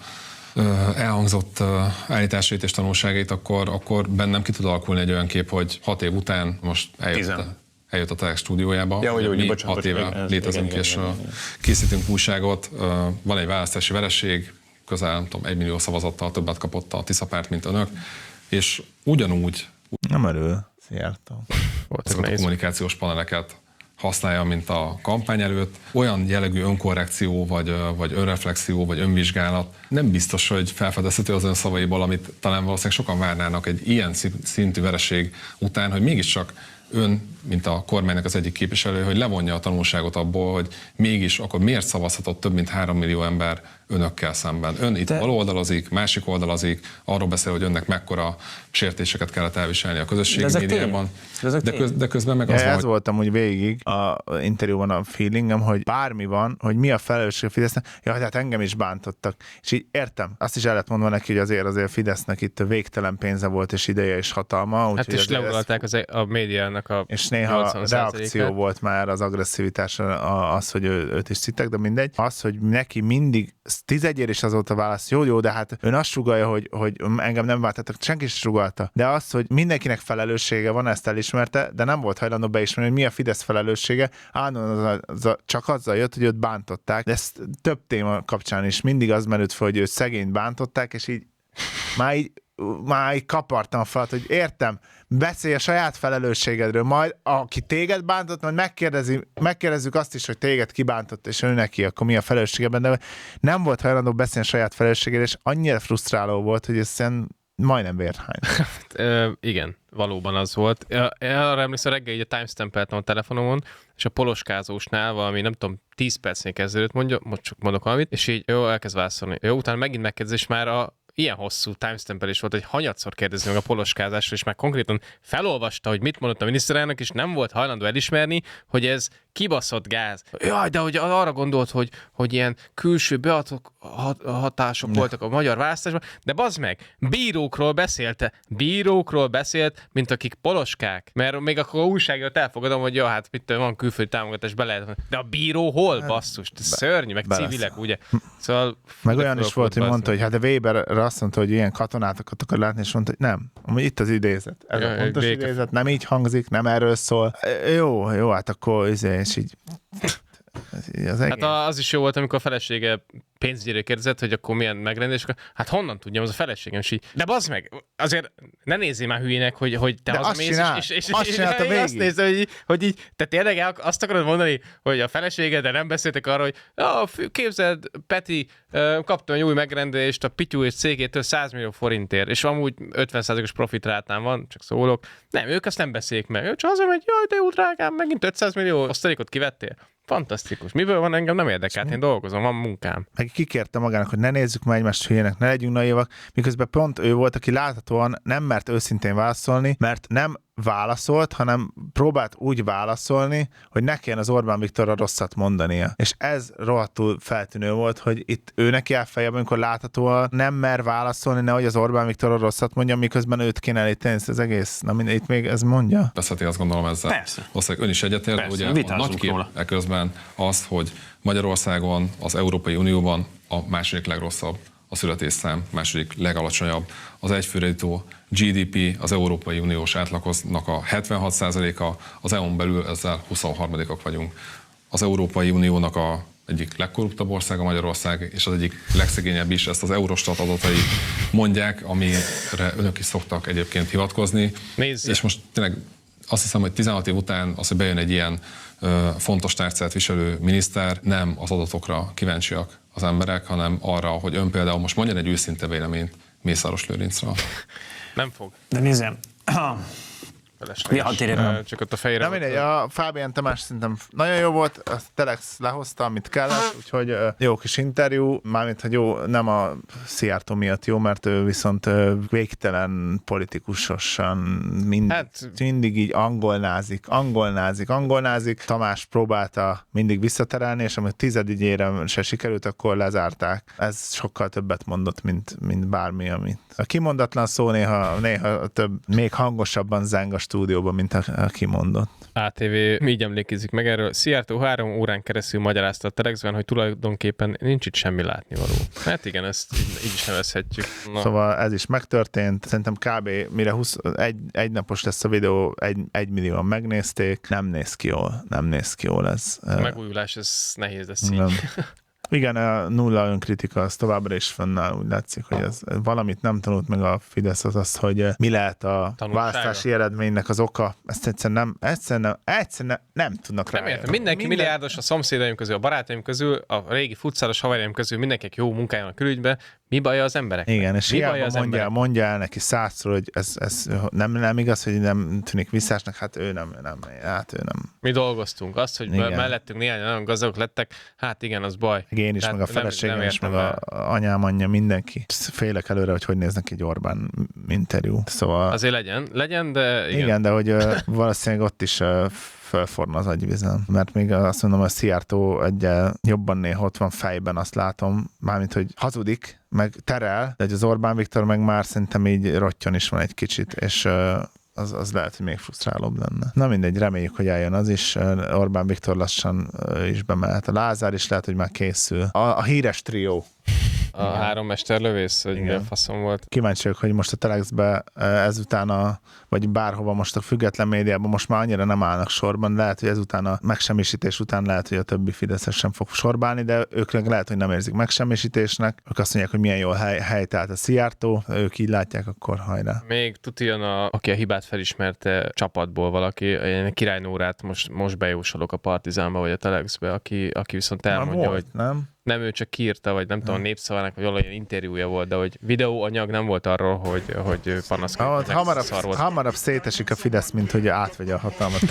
elhangzott állításait és tanulságait, akkor, akkor bennem ki tud alakulni egy olyan kép, hogy hat év után most eljött, a, eljött a Telex stúdiójába. Ja, hogy, mi bocsánat, hat éve bocsánat, létezünk, igen, és igen, igen, igen. készítünk újságot. Van egy választási vereség, közel nem tudom, egy millió szavazattal többet kapott a Tisza párt, mint önök, és ugyanúgy Nem örül. Szijjártó. azokat a kommunikációs paneleket használja, mint a kampány előtt. Olyan jellegű önkorrekció, vagy, vagy önreflexió, vagy önvizsgálat nem biztos, hogy felfedezhető az ön szavaiból, amit talán valószínűleg sokan várnának egy ilyen szintű vereség után, hogy mégiscsak ön, mint a kormánynak az egyik képviselő, hogy levonja a tanulságot abból, hogy mégis akkor miért szavazhatott több mint három millió ember önökkel szemben. Ön itt baloldalazik, másik oldalazik, arról beszél, hogy önnek mekkora sértéseket kellett elviselni a közösségi de médiában. De, de, köz, de közben meg az ja, ez hogy... voltam úgy végig a interjúban a feelingem, hogy bármi van, hogy mi a felelősség a Fidesznek, ja, hát engem is bántottak. És így értem. Azt is el lett mondva neki, hogy azért azért Fidesznek itt végtelen pénze volt, és ideje és hatalma. Úgy, hát és leuralták az a médiának a és néha reakció volt már az agresszivitásra az, hogy ő, őt is szittek, de mindegy. Az, hogy neki mindig tizedjér is az volt a válasz, jó, jó, de hát ön azt sugalja, hogy, hogy engem nem váltatok, senki is sugalta. De az, hogy mindenkinek felelőssége van, ezt elismerte, de nem volt hajlandó beismerni, hogy mi a Fidesz felelőssége. Állandóan az, az, csak azzal jött, hogy őt bántották. De ezt több téma kapcsán is mindig az merült fel, hogy őt szegényt bántották, és így már így, már így kapartam fel, hogy értem, beszélj a saját felelősségedről, majd aki téged bántott, majd megkérdezi, megkérdezzük azt is, hogy téged kibántott, és ő neki, akkor mi a felelősségeben, de nem volt hajlandó beszélni a saját felelősségéről, és annyira frusztráló volt, hogy ez majdnem vérhány. Igen, valóban az volt. Arra emlékszem, reggel így a timestampeltem a telefonomon, és a poloskázósnál valami, nem tudom, tíz percnél kezdődött, mondja, most csak mondok valamit, és így jó, elkezd válaszolni. Jó, utána megint megkezdés, és már a ilyen hosszú timestampelés volt, hogy hanyatszor kérdezni meg a poloskázásról, és már konkrétan felolvasta, hogy mit mondott a miniszterelnök, és nem volt hajlandó elismerni, hogy ez kibaszott gáz. Jaj, de hogy arra gondolt, hogy, hogy ilyen külső beatok hatások ne. voltak a magyar választásban, de bazd meg, bírókról beszélte, bírókról beszélt, mint akik poloskák, mert még akkor a újságért elfogadom, hogy jó, hát mit tudom, van külföldi támogatás, be lehet, de a bíró hol, basszus, ez szörnyű, meg civilek, ugye? Szóval meg olyan is volt, hogy mondta, hogy hát a Weber azt mondta, hogy ilyen katonátokat akar látni, és mondta, hogy nem. Amúgy itt az idézet. Ez ja, a pontos béke. idézet, nem így hangzik, nem erről szól. Jó, jó, hát akkor és így... Az hát az is jó volt, amikor a felesége pénzügyére kérdezett, hogy akkor milyen megrendelés, hát honnan tudjam, az a feleségem, és így, de bazd meg, azért ne nézzél már hülyének, hogy, hogy te hazamész, és, és, és, azt, és, és, és azt nézd, hogy, hogy így, te tényleg azt akarod mondani, hogy a feleséged, de nem beszéltek arra, hogy ah, képzeld, Peti, kaptam egy új megrendelést a Pityú és cégétől száz millió forintért, és amúgy ötven százalékos profitrátán van, csak szólok. Nem, ők azt nem beszélik meg. Ő csak azért megy, jaj, de jó drágám, megint ötszáz millió osztalékot kivettél. Fantasztikus. Miből van, engem nem érdekel, én dolgozom, van munkám. Meg kikérte magának, hogy ne nézzük már egymást hülyének, ne legyünk naivak, miközben pont ő volt, aki láthatóan nem mert őszintén válaszolni, mert nem válaszolt, hanem próbált úgy válaszolni, hogy ne kelljen az Orbán Viktorra rosszat mondania. És ez rohadtul feltűnő volt, hogy itt ő neki elfejebb, amikor láthatóan nem mer válaszolni, nehogy az Orbán Viktorra rosszat mondja, miközben őt kéne elíteni, ez egész. Na mindegy, itt még ez mondja. Beszélti, azt gondolom ezzel. Persze. Valószínűleg ön is egyetért, ugye a nagy kép eközben az, hogy Magyarországon, az Európai Unióban a második legrosszabb a születésszám, második legalacsonyabb. Az egyfőre jutó gé dé pé az Európai Uniós átlagnak a hetvenhat százaléka, az é u-n belül ezzel huszonharmadikak vagyunk. Az Európai Uniónak a egyik legkorruptabb országa Magyarország, és az egyik legszegényebb is, ezt az Eurostat adatai mondják, amire önök is szoktak egyébként hivatkozni. Nézze. És most tényleg azt hiszem, hogy tizenhat év után az, hogy bejön egy ilyen ö, fontos tárcát viselő miniszter, nem az adatokra kíváncsiak az emberek, hanem arra, hogy ön például most mondjon egy őszinte véleményt Mészáros Lőrincről. Nem fog. De nézzem, Ja, csak ott a fejére. Nem mindegy, a Fábián Tamás szerintem nagyon jó volt, a Telex lehozta, amit kellett, úgyhogy jó kis interjú, mármint, hogy jó, nem a Szijjártó miatt jó, mert ő viszont végtelen politikusosan mindig, hát, mindig így angolnázik, angolnázik, angolnázik. Tamás próbálta mindig visszaterelni, és amit tizedügyére se sikerült, akkor lezárták. Ez sokkal többet mondott, mint, mint bármi, amit. A kimondatlan szó néha, néha több, még hangosabban zeng a stúdióban, mint a, aki mondott. á té vé így emlékezik meg erről. Szijjártó három órán keresztül magyarázta a Telexben, hogy tulajdonképpen nincs itt semmi látnivaló. Hát igen, ezt így, így is nevezhetjük. Na. Szóval ez is megtörtént. Szerintem kb. Mire húsz, egy, egy napos lesz a videó, egy, egy millióan megnézték. Nem néz ki jól. Nem néz ki jól ez. A megújulás, ez nehéz lesz így. Nem. Igen, a nulla önkritika az továbbra is fennáll, úgy látszik, hogy ez valamit nem tanult meg a Fidesz, az az, hogy mi lehet a Tanulsága? választási eredménynek az oka. Ezt egyszerűen nem, egyszerűen nem, egyszerűen nem, nem tudnak Nem rá. értem, mindenki Minden... milliárdos a szomszédaim közül, a barátaim közül, a régi futszáros haverjaim közül, mindenkinek jó munkája a külügyben. Mi baja az emberek? Igen, és Mi hiába baja az mondja, emberek? mondja el neki százszor, hogy ez, ez nem, nem igaz, hogy nem tűnik visszásnak, hát ő nem, nem, hát ő nem. Mi dolgoztunk. Azt, hogy Igen. mellettünk néhány nagyon gazdagok lettek, hát igen, az baj. Én is, Tehát meg a nem- feleségem nem is, meg értem a anyám, anyja, mindenki. Félek előre, hogy hogy néznek egy Orbán interjú. Szóval... Azért legyen, legyen, de igen. Igen, de hogy ö, valószínűleg ott is ö, fölforna az agyvizen. Mert még azt mondom, hogy Szijjártó egyel jobban néha ott van fejben, azt látom, mármint, hogy hazudik, meg terel, de hogy az Orbán Viktor meg már szerintem így rottyon is van egy kicsit, és ö, az, az lehet, hogy még frusztrálóbb lenne. Na mindegy, reméljük, hogy eljön az is. Orbán Viktor lassan ö, is bemehet. A Lázár is lehet, hogy már készül. A, a híres trió. A három mesterlövész, hogy Igen. milyen faszom volt. Kíváncsi vagyok, hogy most a Telexbe ezután a, vagy bárhova most a független médiában most már annyira nem állnak sorban, lehet, hogy ezután a megsemmisítés után lehet, hogy a többi Fideszes sem fog sorbálni, de ők lehet, hogy nem érzik megsemmisítésnek. Ők azt mondják, hogy milyen jól hely, helytált a Szijjártó, ők így látják, akkor hajrá. Még tuti jön, a, aki a hibát felismerte csapatból valaki, én Király Nórát most, most bejósolok a Partizánba vagy a Telexbe, aki, aki viszont elmondja, Már hogy volt, nem? nem ő csak kiírta, vagy nem tudom, a Népszavának, vagy valami interjúja volt, de hogy videóanyag nem volt arról, hogy, hogy panaszkodik. Ha, hamarabb, hamarabb szétesik a Fidesz, mint hogy átvegye a hatalmat.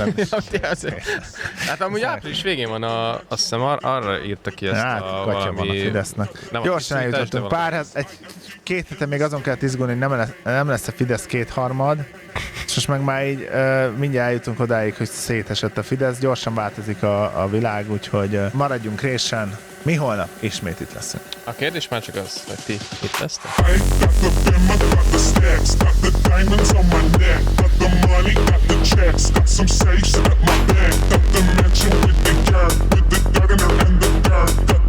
Hát amúgy április végén van, a, azt hiszem ar, arra írta ki ezt Hát, a katya valami... van a Fidesznek. Nem a Gyorsan kiszújtás, eljutottunk. de Pár, hát egy, két hete még azon kell izgulni, hogy nem lesz, nem lesz a Fidesz kétharmad, és most meg már így uh, mindjárt eljutunk odáig, hogy szétesett a Fidesz, gyorsan változik a, a világ, úgyhogy uh, maradjunk résen. Mi holnap ismét itt leszünk. A kérdés már csak az, hogy ti itt lesztek. I got the bimmer, got the stacks, got the diamonds on my neck, got the money, got the checks, got some safes, got my bag, got the mansion with the yard, with the gardener and the dirt, got